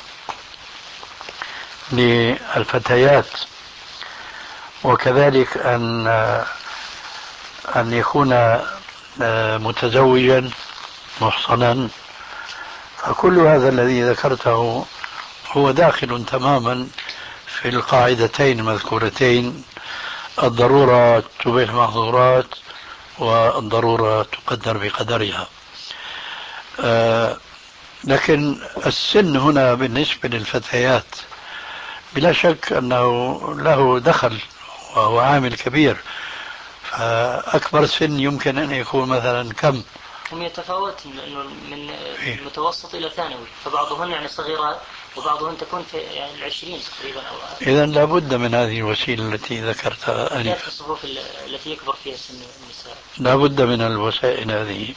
للفتيات، وكذلك أن يكون متزوجا محصنا، فكل هذا الذي ذكرته هو داخل تماما في القاعدتين المذكورتين: الضرورة تبيح المحظورات، والضرورة تقدر بقدرها. لكن السن هنا بالنسبة للفتيات بلا شك أنه له دخل وهو عامل كبير. فأكبر سن يمكن أن يكون مثلا كم؟ هم يتفاوتون، لأنه من المتوسط إلى ثانوي، فبعضهن يعني صغيرات وبعضهن تكون في يعني 20 تقريبا أو إذا لابد من هذه الوسيلة التي ذكرتها بالذات في الصفوف التي يكبر فيها سن النساء. لابد من الوسائل هذه.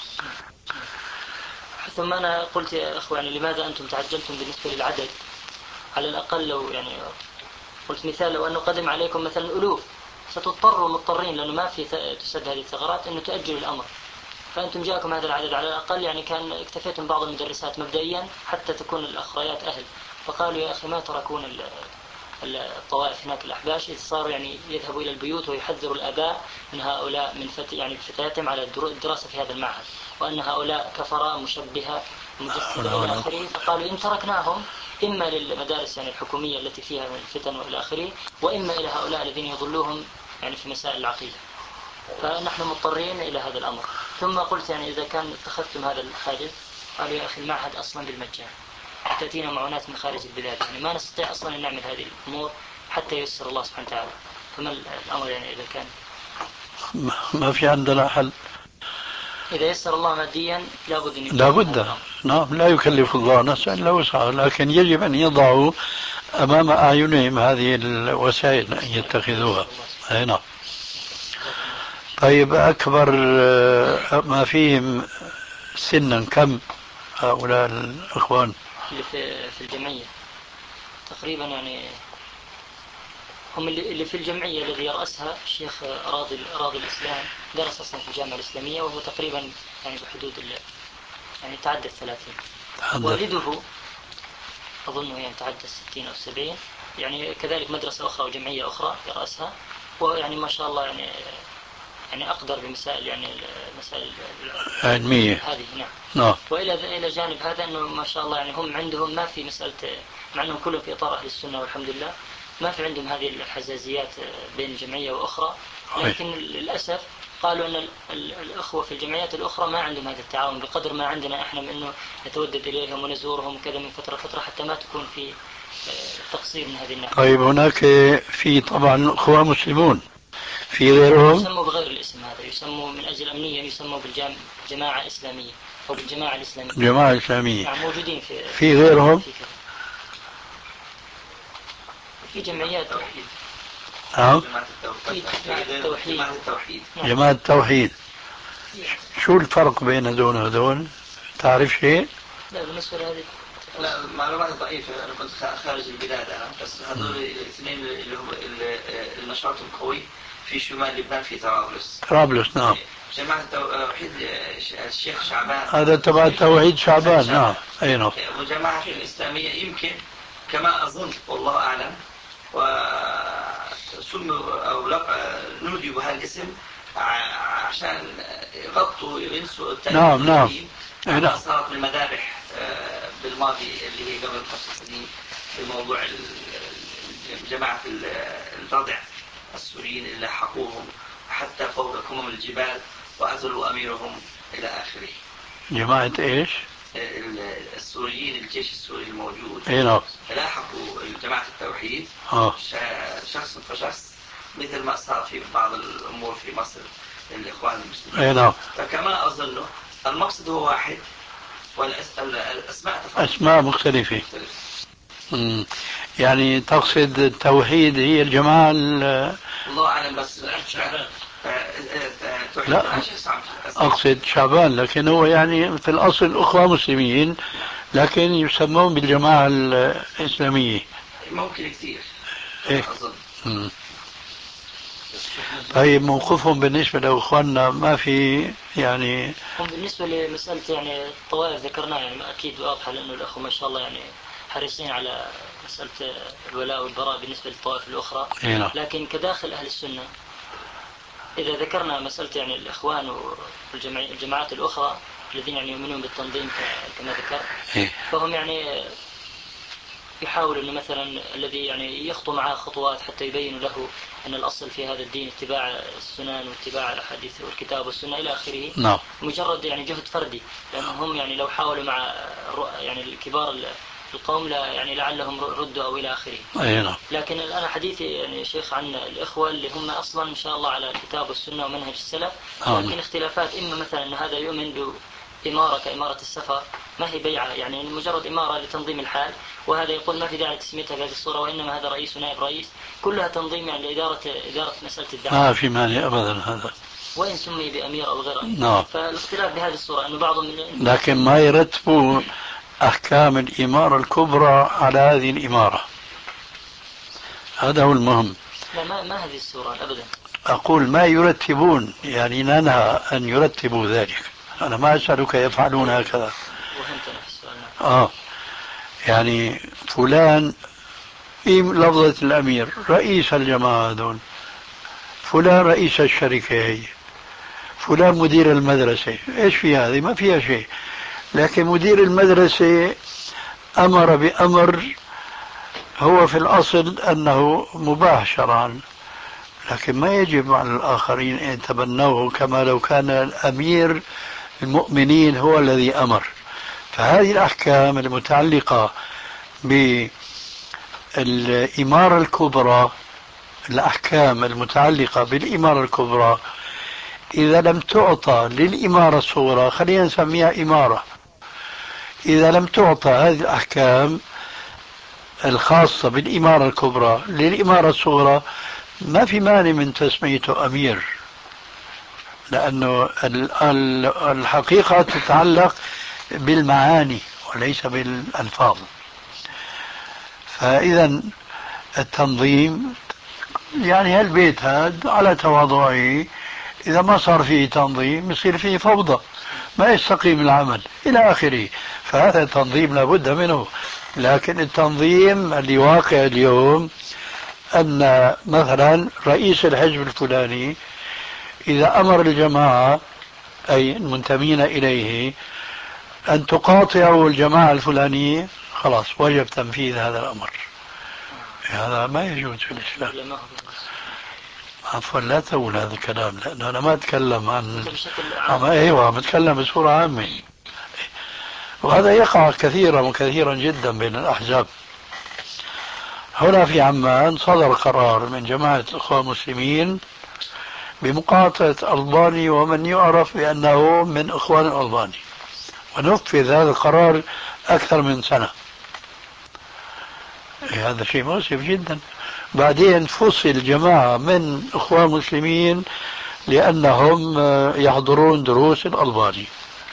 ثم أنا قلت يا أخواني لماذا أنتم تعجلتم بالنسبة للعدد؟ على الأقل لو يعني قلت مثال، لو أنه قدم عليكم مثلا ألوف ستضطروا مضطرين، لأنه ما في تسد هذه الثغرات، أنه تؤجلوا الأمر. فأنتم جاءكم هذا العدد على الأقل، يعني كان اكتفيتم بعض المدرسات مبدئيا حتى تكون الأخريات أهل. فقالوا يا أخي ما تركون الطوائف هناك الأحباش، إذ صاروا يعني يذهبوا إلى البيوت ويحذروا الآباء من هؤلاء من يعني فتياتهم على الدراسة في هذا المعهد، وأن هؤلاء كفراء مشبهة مجسدة إلى آخره. فقالوا إن تركناهم إما للمدارس يعني الحكومية التي فيها من الفتن وإلى آخره، وإما إلى هؤلاء الذين يضلوهم يعني في مسائل العقيدة، فنحن مضطرين إلى هذا الأمر. ثم قلت يعني إذا كان اتخذتم هذا الحاجز، قالوا يا أخي المعهد أصلا بالمجان، تأتينا معونات من خارج البلاد، يعني ما نستطيع أصلا أن نعمل هذه الأمور حتى ييسر الله سبحانه وتعالى. فما الأمر يعني إذا كان ما في عندنا حل؟ إذا يسر الله ماديا لابد أن لابد، نعم، لا يكلف الله نفسا إلا وسعها، لكن يجب أن يضعوا أمام أعينهم هذه الوسائل أن يتخذوها. أي نعم. طيب، أكبر ما فيهم سنا كم هؤلاء الأخوان؟ اللي في الجمعية تقريبا يعني هم اللي في الجمعية الذي يرأسها الشيخ راضي الإسلام، درس أصلا في الجامعة الإسلامية، وهو تقريبا يعني بحدود يعني تعدى 30. والده أظنه يعني تعدى 60 أو 70، يعني كذلك مدرسة أخرى وجمعية أخرى يرأسها، ويعني ما شاء الله يعني أقدر بمسائل يعني المسائل علمية هذه. نعم. وإلى جانب هذا أنه ما شاء الله يعني هم عندهم ما في مسألة، مع أنهم كلهم في إطار أهل السنة والحمد لله، ما في عندهم هذه الحزازيات بين جمعية وأخرى. لكن للأسف قالوا أن الأخوة في الجمعيات الأخرى ما عندهم هذا التعاون بقدر ما عندنا إحنا، من أنه نتودد إليهم ونزورهم كذا من فترة حتى ما تكون في تقصير من هذه الناحية. طيب، هناك في طبعا أخوة مسلمون في غيرهم يسموا بغير الاسم هذا، يسموا من أجل أمنية يسموا بالجماعة إسلامية أو بالجماعة الإسلامية. جماعة إسلامية. نعم موجودين في غيرهم في جمعيات التوحيد. جماعة التوحيد. شو الفرق بين دول تعرف شيء؟ لا بالنسبة لهذه لا، معلومات ضعيفة. أنا كنت خارج البلاد بس هذول الاثنين اللي هم النشاط القوي في شمال لبنان في طرابلس. نعم. جماعة التوحيد الشيخ شعبان، هذا تبع توحيد شعبان. نعم. أي نعم. وجماعة الإسلامية يمكن كما أظن والله أعلم، وسموا أو نودوا بهذا الاسم عشان يغطوا ينسوا نعم. ما صارت من مذابح بالماضي اللي هي قبل 5 سنين بموضوع جماعة الرضع السوريين اللي حقوهم حتى فوق كمم الجبال وأزلوا أميرهم إلى آخره. جماعة إيش؟ السوريين، الجيش السوري الموجود لاحقوا جماعة التوحيد شخص فشخص، مثل ما صار في بعض الأمور في مصر للإخوان المسلمين. فكما أظن المقصد هو واحد والأسماء أسماء مختلفة. يعني تقصد التوحيد هي الجماعة الله أعلم، بس لا أقصد شعبان، لكن هو يعني في الأصل أخوة مسلمين لكن يسمون بالجماعة الإسلامية. ممكن كثير إيه؟ أظن. طيب موقفهم بالنسبة لأخواننا ما في يعني؟ هم بالنسبة لمسألة يعني الطوائف ذكرناها يعني أكيد واضحة، لأنه الأخوة ما شاء الله يعني حريصين على مسألة الولاء والبراء بالنسبة للطوائف الأخرى. لكن كداخل أهل السنة إذا ذكرنا مسألة يعني الإخوان والجماعات الأخرى الذين يعني يؤمنون بالتنظيم كما ذكر، فهم يعني يحاول أنه مثلا الذي يعني يخطو معه خطوات حتى يبين له أن الأصل في هذا الدين اتباع السنن واتباع الأحاديث والكتاب والسنة إلى آخره. مجرد يعني جهد فردي، لأنهم يعني لو حاولوا مع يعني الكبار القوم لا يعني لعلهم ردوا أو إلى آخره. لكن أنا حديثي يعني شيخ عن الإخوة اللي هم أصلا إن شاء الله على الكتاب والسنة ومنهج السلف، لكن اختلافات إما مثلا أن هذا يؤمن بإمارة كإمارة السفر، ما هي بيعة يعني مجرد إمارة لتنظيم الحال، وهذا يقول ما في داعي تسميتها بهذه الصورة وإنما هذا رئيس ونائب رئيس، كلها تنظيم يعني لإدارة مسألة الدعوة. ما في مانع أبدا هذا، وإن سمي بأمير أو غير أمير. فالاختلاف بهذه الصورة أنه بعضهم لكن ما يرتبوا أحكام الإمارة الكبرى على هذه الإمارة، هذا هو المهم. لا ما هذه الصورة أبدا. أقول ما يرتبون، يعني ننهى أن يرتبوا ذلك. أنا ما أسألك يفعلون هكذا. وهمتنا في السؤال. يعني فلان في لفظة الأمير رئيس الجماعة هذول، فلان رئيس الشركة هي، فلان مدير المدرسة، إيش في هذه؟ ما فيها شيء. لكن مدير المدرسة أمر بأمر هو في الأصل أنه مباح شرعا، لكن ما يجب على الآخرين أن يتبنوه كما لو كان الأمير المؤمنين هو الذي أمر. فهذه الأحكام المتعلقة بالإمارة الكبرى، الأحكام المتعلقة بالإمارة الكبرى إذا لم تعطى للإمارة الصغرى، خلينا نسميها إمارة، إذا لم تعطى هذه الأحكام الخاصة بالإمارة الكبرى للإمارة الصغرى، ما في مانع من تسميته أمير، لأنه الحقيقة تتعلق بالمعاني وليس بالألفاظ. فإذا التنظيم يعني هالبيت هذا على تواضعه، إذا ما صار فيه تنظيم يصير فيه فوضى، ما يستقيم العمل إلى آخره. فهذا التنظيم لابد منه. لكن التنظيم اللي واقع اليوم أن مثلا رئيس الحزب الفلاني إذا أمر الجماعة أي المنتمين إليه أن تقاطعوا الجماعة الفلانية، خلاص وجب تنفيذ هذا الأمر. هذا ما يجوز في الإسلام. عفوا لا تقول هذا الكلام، لأنه أنا ما أتكلم عن أيوة، بتكلم بصورة عامة، وهذا يقع كثيرا وكثيرا جدا بين الأحزاب. هنا في عمان صدر قرار من جماعة الإخوان المسلمين بمقاطعة ألباني ومن يعرف بأنه من إخوان الألباني، ونفذ هذا القرار أكثر من سنة. هذا شيء مؤسف جدا. بعدين فصل جماعة من إخوان المسلمين لأنهم يحضرون دروس الألباني،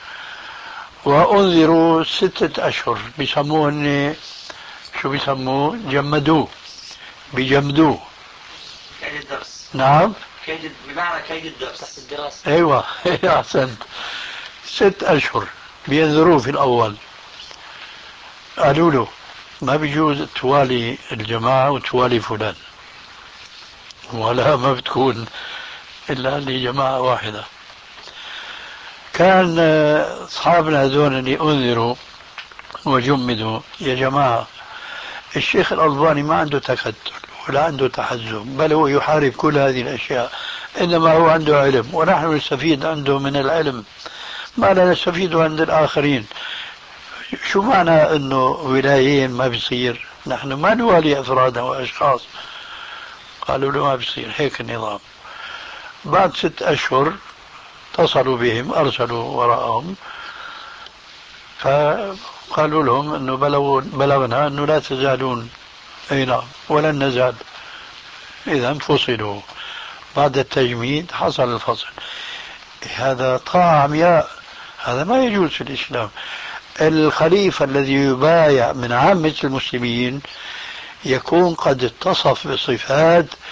وأنذروا 6 أشهر، بيسموه شو بيسموه؟ جمدوه، بيجمدوه. كيد الدرس. نعم، بمعنى كيد الدرس. الدراسة. أيوة أحسنت. 6 أشهر بينذروه في الأول، قالوا له ما بيجوز توالي الجماعة وتوالي فلان، ولا ما بتكون إلا لجماعة واحدة. كان أصحابنا هذول اللي أنذروا وجمدوا، يا جماعة الشيخ الألباني ما عنده تكتل ولا عنده تحزب، بل هو يحارب كل هذه الأشياء، إنما هو عنده علم ونحن نستفيد عنده من العلم ما لا نستفيد عند الآخرين. شو معنى أنه ولايين ما بيصير؟ نحن ما نوالي أفرادا وأشخاص. قالوا له ما بيصير هيك النظام. بعد 6 أشهر اتصلوا بهم، أرسلوا وراءهم، فقالوا لهم أنه بلغنا أنه لا تزالون، أي نعم، ولن نزال. إذا فصلوا. بعد التجميد حصل الفصل. هذا طاعة عمياء، هذا ما يجوز في الإسلام. الخليفة الذي يبايع من عامة المسلمين يكون قد اتصف بصفات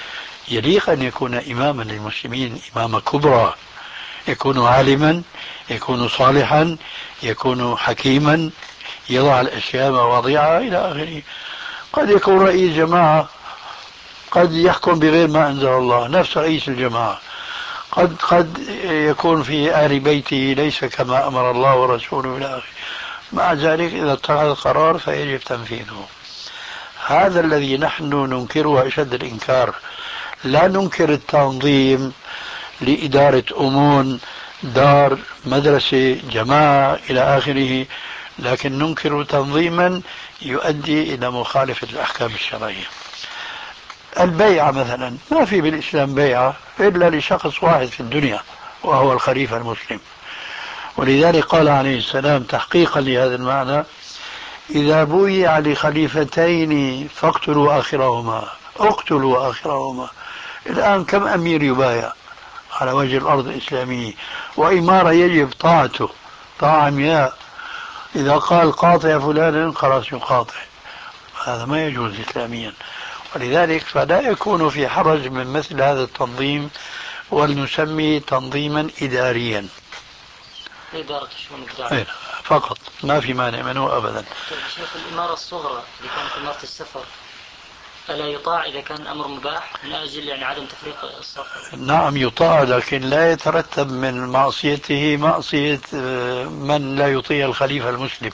يليق أن يكون إماما للمسلمين، إماما كبرى، يكون عالما، يكون صالحا، يكون حكيما، يضع الأشياء مواضيعها إلى آخره. قد يكون رئيس جماعة، قد يحكم بغير ما أنزل الله، نفس رئيس الجماعة. قد يكون في أهل بيته ليس كما أمر الله ورسوله إلى آخره. مع ذلك إذا اتخذ قرار فيجب تنفيذه. هذا الذي نحن ننكره أشد الإنكار. لا ننكر التنظيم لإدارة أمور، دار، مدرسة، جماعة إلى آخره، لكن ننكر تنظيما يؤدي إلى مخالفة الأحكام الشرعية. البيعة مثلا، ما في بالإسلام بيعة إلا لشخص واحد في الدنيا وهو الخليفة المسلم. ولذلك قال عليه السلام تحقيقا لهذا المعنى: إذا بويع لخليفتين فاقتلوا آخرهما، اقتلوا آخرهما. الآن كم أمير يبايع على وجه الأرض الإسلامية، وإمارة يجب طاعته طاعة عمياء. إذا قال قاطع فلانا خلاص يقاطع، هذا ما يجوز إسلاميا. ولذلك فلا يكون في حرج من مثل هذا التنظيم، ولنسميه تنظيما إداريا. إدارة الشؤون الإدارية فقط، ما في مانع منه أبدا. شيخ، الإمارة الصغرى اللي كانت إمارة السفر ألا يطاع إذا كان الأمر مباح من أجل يعني عدم تفريق الصف؟ نعم يطاع، لكن لا يترتب من معصيته معصية من لا يطيع الخليفة المسلم.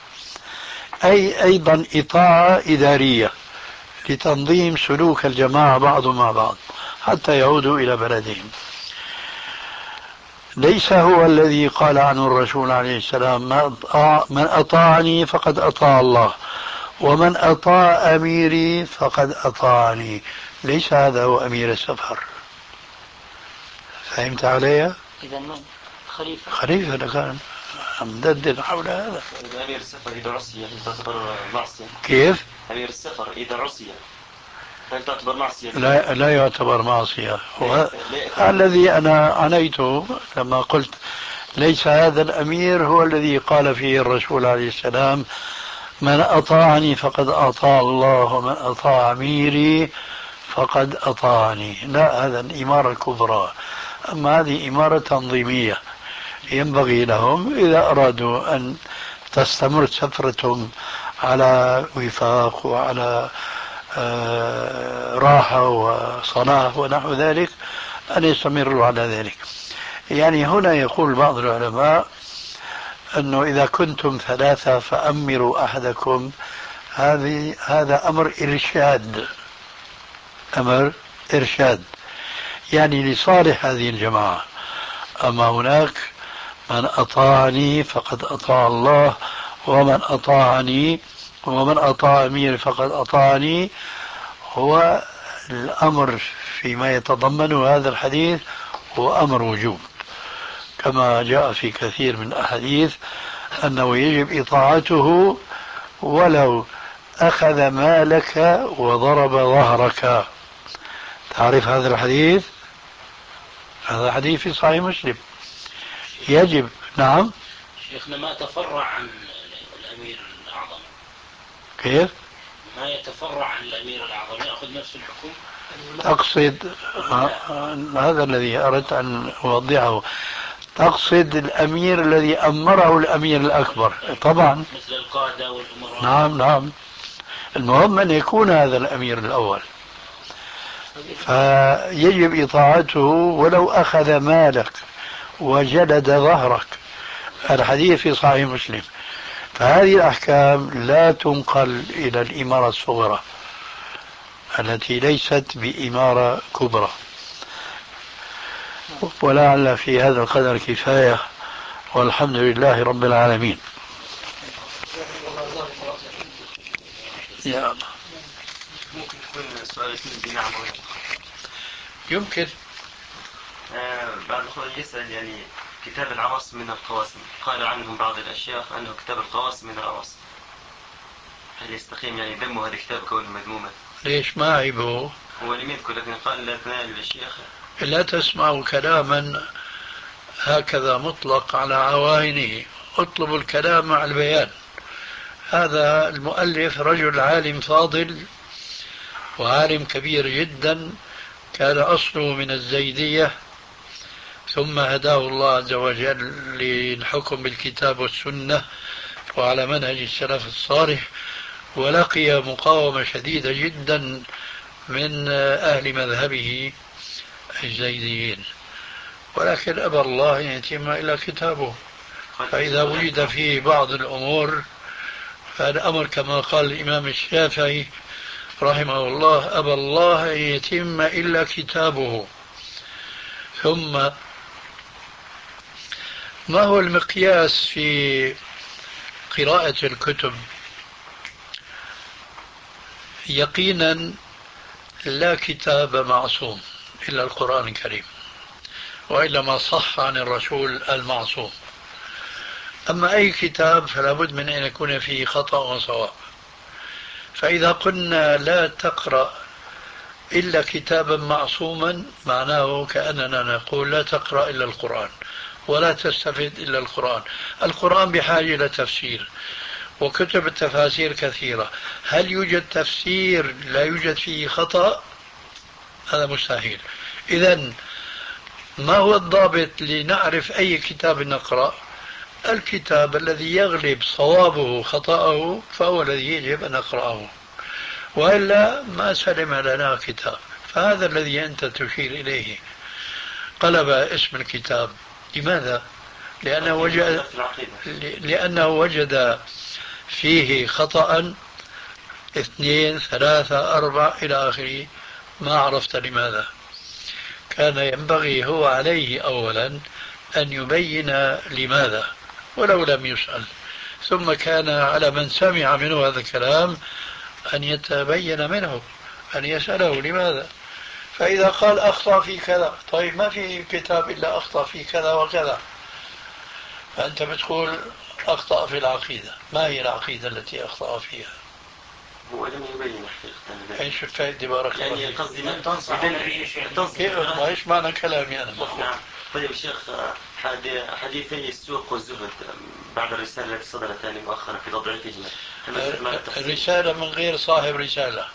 أيضا إطاعة إدارية لتنظيم سلوك الجماعة بعضهم مع بعض حتى يعودوا إلى بلدهم. ليس هو الذي قال عنه الرسول عليه السلام: من أطاعني فقد أطاع الله، ومن أطاع أميري فقد أطاعني. ليس هذا هو أمير السفر. فهمت علي؟ إذا من خليفة كان مددد حول هذا. أمير السفر إذا عصي هل تعتبر معصية؟ كيف؟ أمير السفر إذا عصي هل تعتبر معصية؟ لا يعتبر معصية. الذي أنا عنيته لما قلت ليس هذا الأمير هو الذي قال فيه الرسول عليه السلام: من أطاعني فقد أطاع الله، ومن أطاع أميري فقد أطاعني. لا، هذا الإمارة الكبرى. أما هذه إمارة تنظيمية، ينبغي لهم إذا أرادوا أن تستمر سفرتهم على وفاق وعلى راحة وصلاح ونحو ذلك أن يستمروا على ذلك. يعني هنا يقول بعض العلماء أنه إذا كنتم ثلاثة فأمروا أحدكم. هذا أمر إرشاد، أمر إرشاد يعني لصالح هذه الجماعة. أما هناك من أطاعني فقد أطاع الله، ومن أطاع أمير فقد أطاعني. هو الأمر فيما يتضمنه هذا الحديث هو أمر وجوب، كما جاء في كثير من الأحاديث أنه يجب إطاعته ولو أخذ مالك وضرب ظهرك. تعرف هذا الحديث؟ هذا حديث في صحيح مسلم. يجب. نعم. شيخنا ما تفرع عن الأمير الأعظم. كيف؟ ما يتفرع عن الأمير الأعظم يأخذ نفس الحكم. أقصد هذا الذي أردت أن أوضحه. تقصد الأمير الذي أمره الأمير الأكبر طبعا، مثل القادة والأمراء. نعم. المهم أن يكون هذا الأمير الأول، فيجب إطاعته ولو أخذ مالك وجلد ظهرك. الحديث في صحيح مسلم. فهذه الأحكام لا تنقل إلى الإمارة الصغرى التي ليست بإمارة كبرى. ولعل في هذا القدر كفاية، والحمد لله رب العالمين. يا الله. ممكن تكون سؤال بنعم يمكن. بعض الأخوة يسأل يعني كتاب العواصم من القواسم، قال عنهم بعض الأشياخ أنه كتاب القواسم من العواصم، هل يستقيم يعني ذم هذا الكتاب كونه مذموما؟ ليش ما عيبه؟ هو لم يذكر لكن قال لا تنال الشيخ. لا تسمعوا كلاما هكذا مطلق على عوائنه، اطلبوا الكلام مع البيان. هذا المؤلف رجل عالم فاضل وعالم كبير جدا، كان أصله من الزيدية، ثم هداه الله عز وجل للحكم بالكتاب والسنة وعلى منهج السلف الصالح، ولقي مقاومة شديدة جدا من أهل مذهبه الزيديين، ولكن أبى الله أن يتم إلا كتابه. فإذا وجد فيه بعض الأمور فالأمر كما قال الإمام الشافعي رحمه الله: أبى الله أن يتم إلا كتابه. ثم ما هو المقياس في قراءة الكتب؟ يقينا لا كتاب معصوم إلا القرآن الكريم، وإلا ما صح عن الرسول المعصوم. أما أي كتاب فلا بد من أن يكون فيه خطأ وصواب. فإذا قلنا لا تقرأ إلا كتابا معصوما، معناه كأننا نقول لا تقرأ إلا القرآن ولا تستفيد إلا القرآن. القرآن بحاجة إلى تفسير، وكتب التفاسير كثيرة. هل يوجد تفسير لا يوجد فيه خطأ؟ هذا مستحيل. إذن ما هو الضابط لنعرف أي كتاب نقرأ؟ الكتاب الذي يغلب صوابه خطأه فهو الذي يجب أن نقرأه، وإلا ما سلم لنا كتاب. فهذا الذي أنت تشير إليه، قلب اسم الكتاب. لماذا؟ لأنه وجد فيه خطأ 2 3 4 إلى آخره، ما عرفت لماذا. كان ينبغي هو عليه أولا أن يبين لماذا ولو لم يسأل، ثم كان على من سمع منه هذا الكلام أن يتبين منه، أن يسأله لماذا. فإذا قال أخطأ في كذا، طيب ما في كتاب إلا أخطأ في كذا وكذا، فأنت بتقول أخطأ في العقيدة. ما هي العقيدة التي أخطأ فيها؟ هو لم يبين حقيقة. ايش الفائدة؟ بارك الله يعني فيك. قصدي من تنصح ما ايش معنى كلامي أنا؟ نعم. طيب شيخ، حديثي السوق والزهد بعد الرسالة التي صدرت مؤخرا في ضبعتهما، الرسالة من غير صاحب رسالة.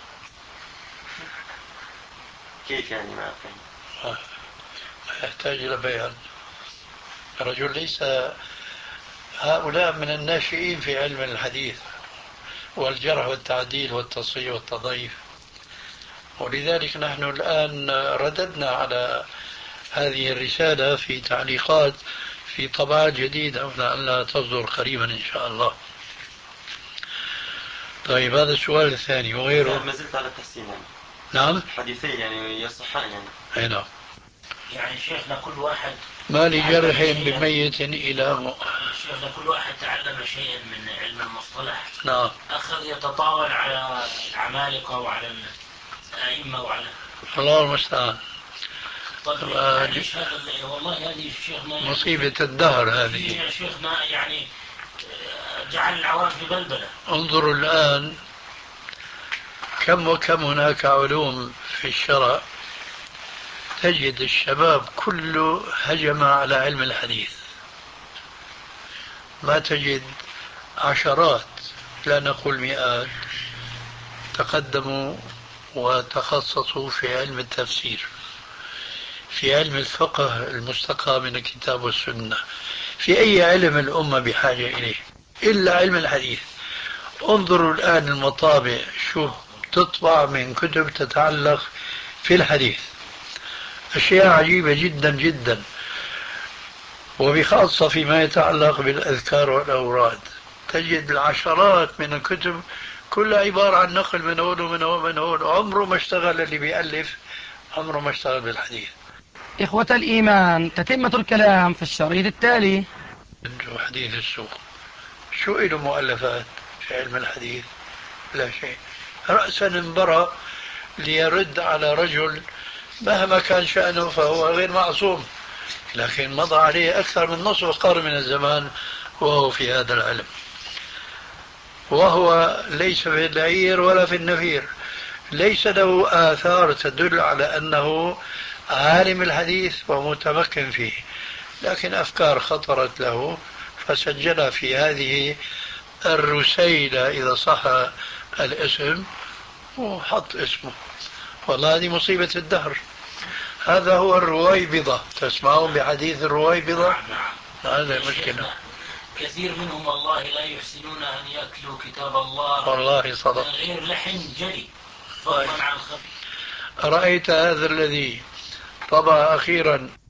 كيف يعني؟ ما فهم. يحتاج إلى بيان. الرجل ليس، هؤلاء من الناشئين في علم الحديث والجرح والتعديل والتصحيح والتضعيف، ولذلك نحن الآن رددنا على هذه الرسالة في تعليقات في طبعات جديدة ولعلها تصدر قريبا إن شاء الله. طيب هذا السؤال الثاني وغيره. ما زلت على التحسين يعني. نعم. حديثين يعني يصحان يعني. أي نعم. يعني شيخنا كل واحد ما لجرح بميت إلى شيخنا كل واحد تعلم شيئا من علم المصطلح. نعم. أخذ يتطاول على العمالقة وعلى الأئمة وعلى الله المستعان. طيب يعني والله هذه شيخنا مصيبة الدهر هذه يا شيخنا، يعني جعل العوام في بلبلة. انظروا الآن كم وكم هناك علوم في الشرع تجد الشباب كله هجم على علم الحديث، ما تجد عشرات لا نقول مئات تقدموا وتخصصوا في علم التفسير، في علم الفقه المستقى من الكتاب والسنة، في أي علم الأمة بحاجة إليه إلا علم الحديث. انظروا الآن المطابع شو تطبع من كتب تتعلق في الحديث، أشياء عجيبة جدا جدا، وبخاصة فيما يتعلق بالأذكار والأوراد تجد العشرات من الكتب كلها عبارة عن نقل من هون ومن هون ومن هون. عمره ما اشتغل اللي بيألف، عمره ما اشتغل بالحديث. إخوة الإيمان، تتمة الكلام في الشريط التالي. حديث السوق شو له مؤلفات في علم الحديث؟ لا شيء. رأسا انبرى ليرد على رجل مهما كان شأنه فهو غير معصوم، لكن مضى عليه أكثر من نصف قرن من الزمان وهو في هذا العلم، وهو ليس في العير ولا في النفير، ليس له آثار تدل على أنه عالم الحديث ومتمكن فيه، لكن أفكار خطرت له فسجلها في هذه الرسيلة إذا صح الاسم وحط اسمه. والله هذه مصيبة الدهر. هذا هو الرويبضة، تسمعون بحديث الرويبضة؟ نعم. هذا مشكلة. كثير منهم والله لا يحسنون أن يأكلوا كتاب الله والله صدق. من غير لحن جلي فضلا عن الخفي. رأيت هذا الذي طبع أخيرا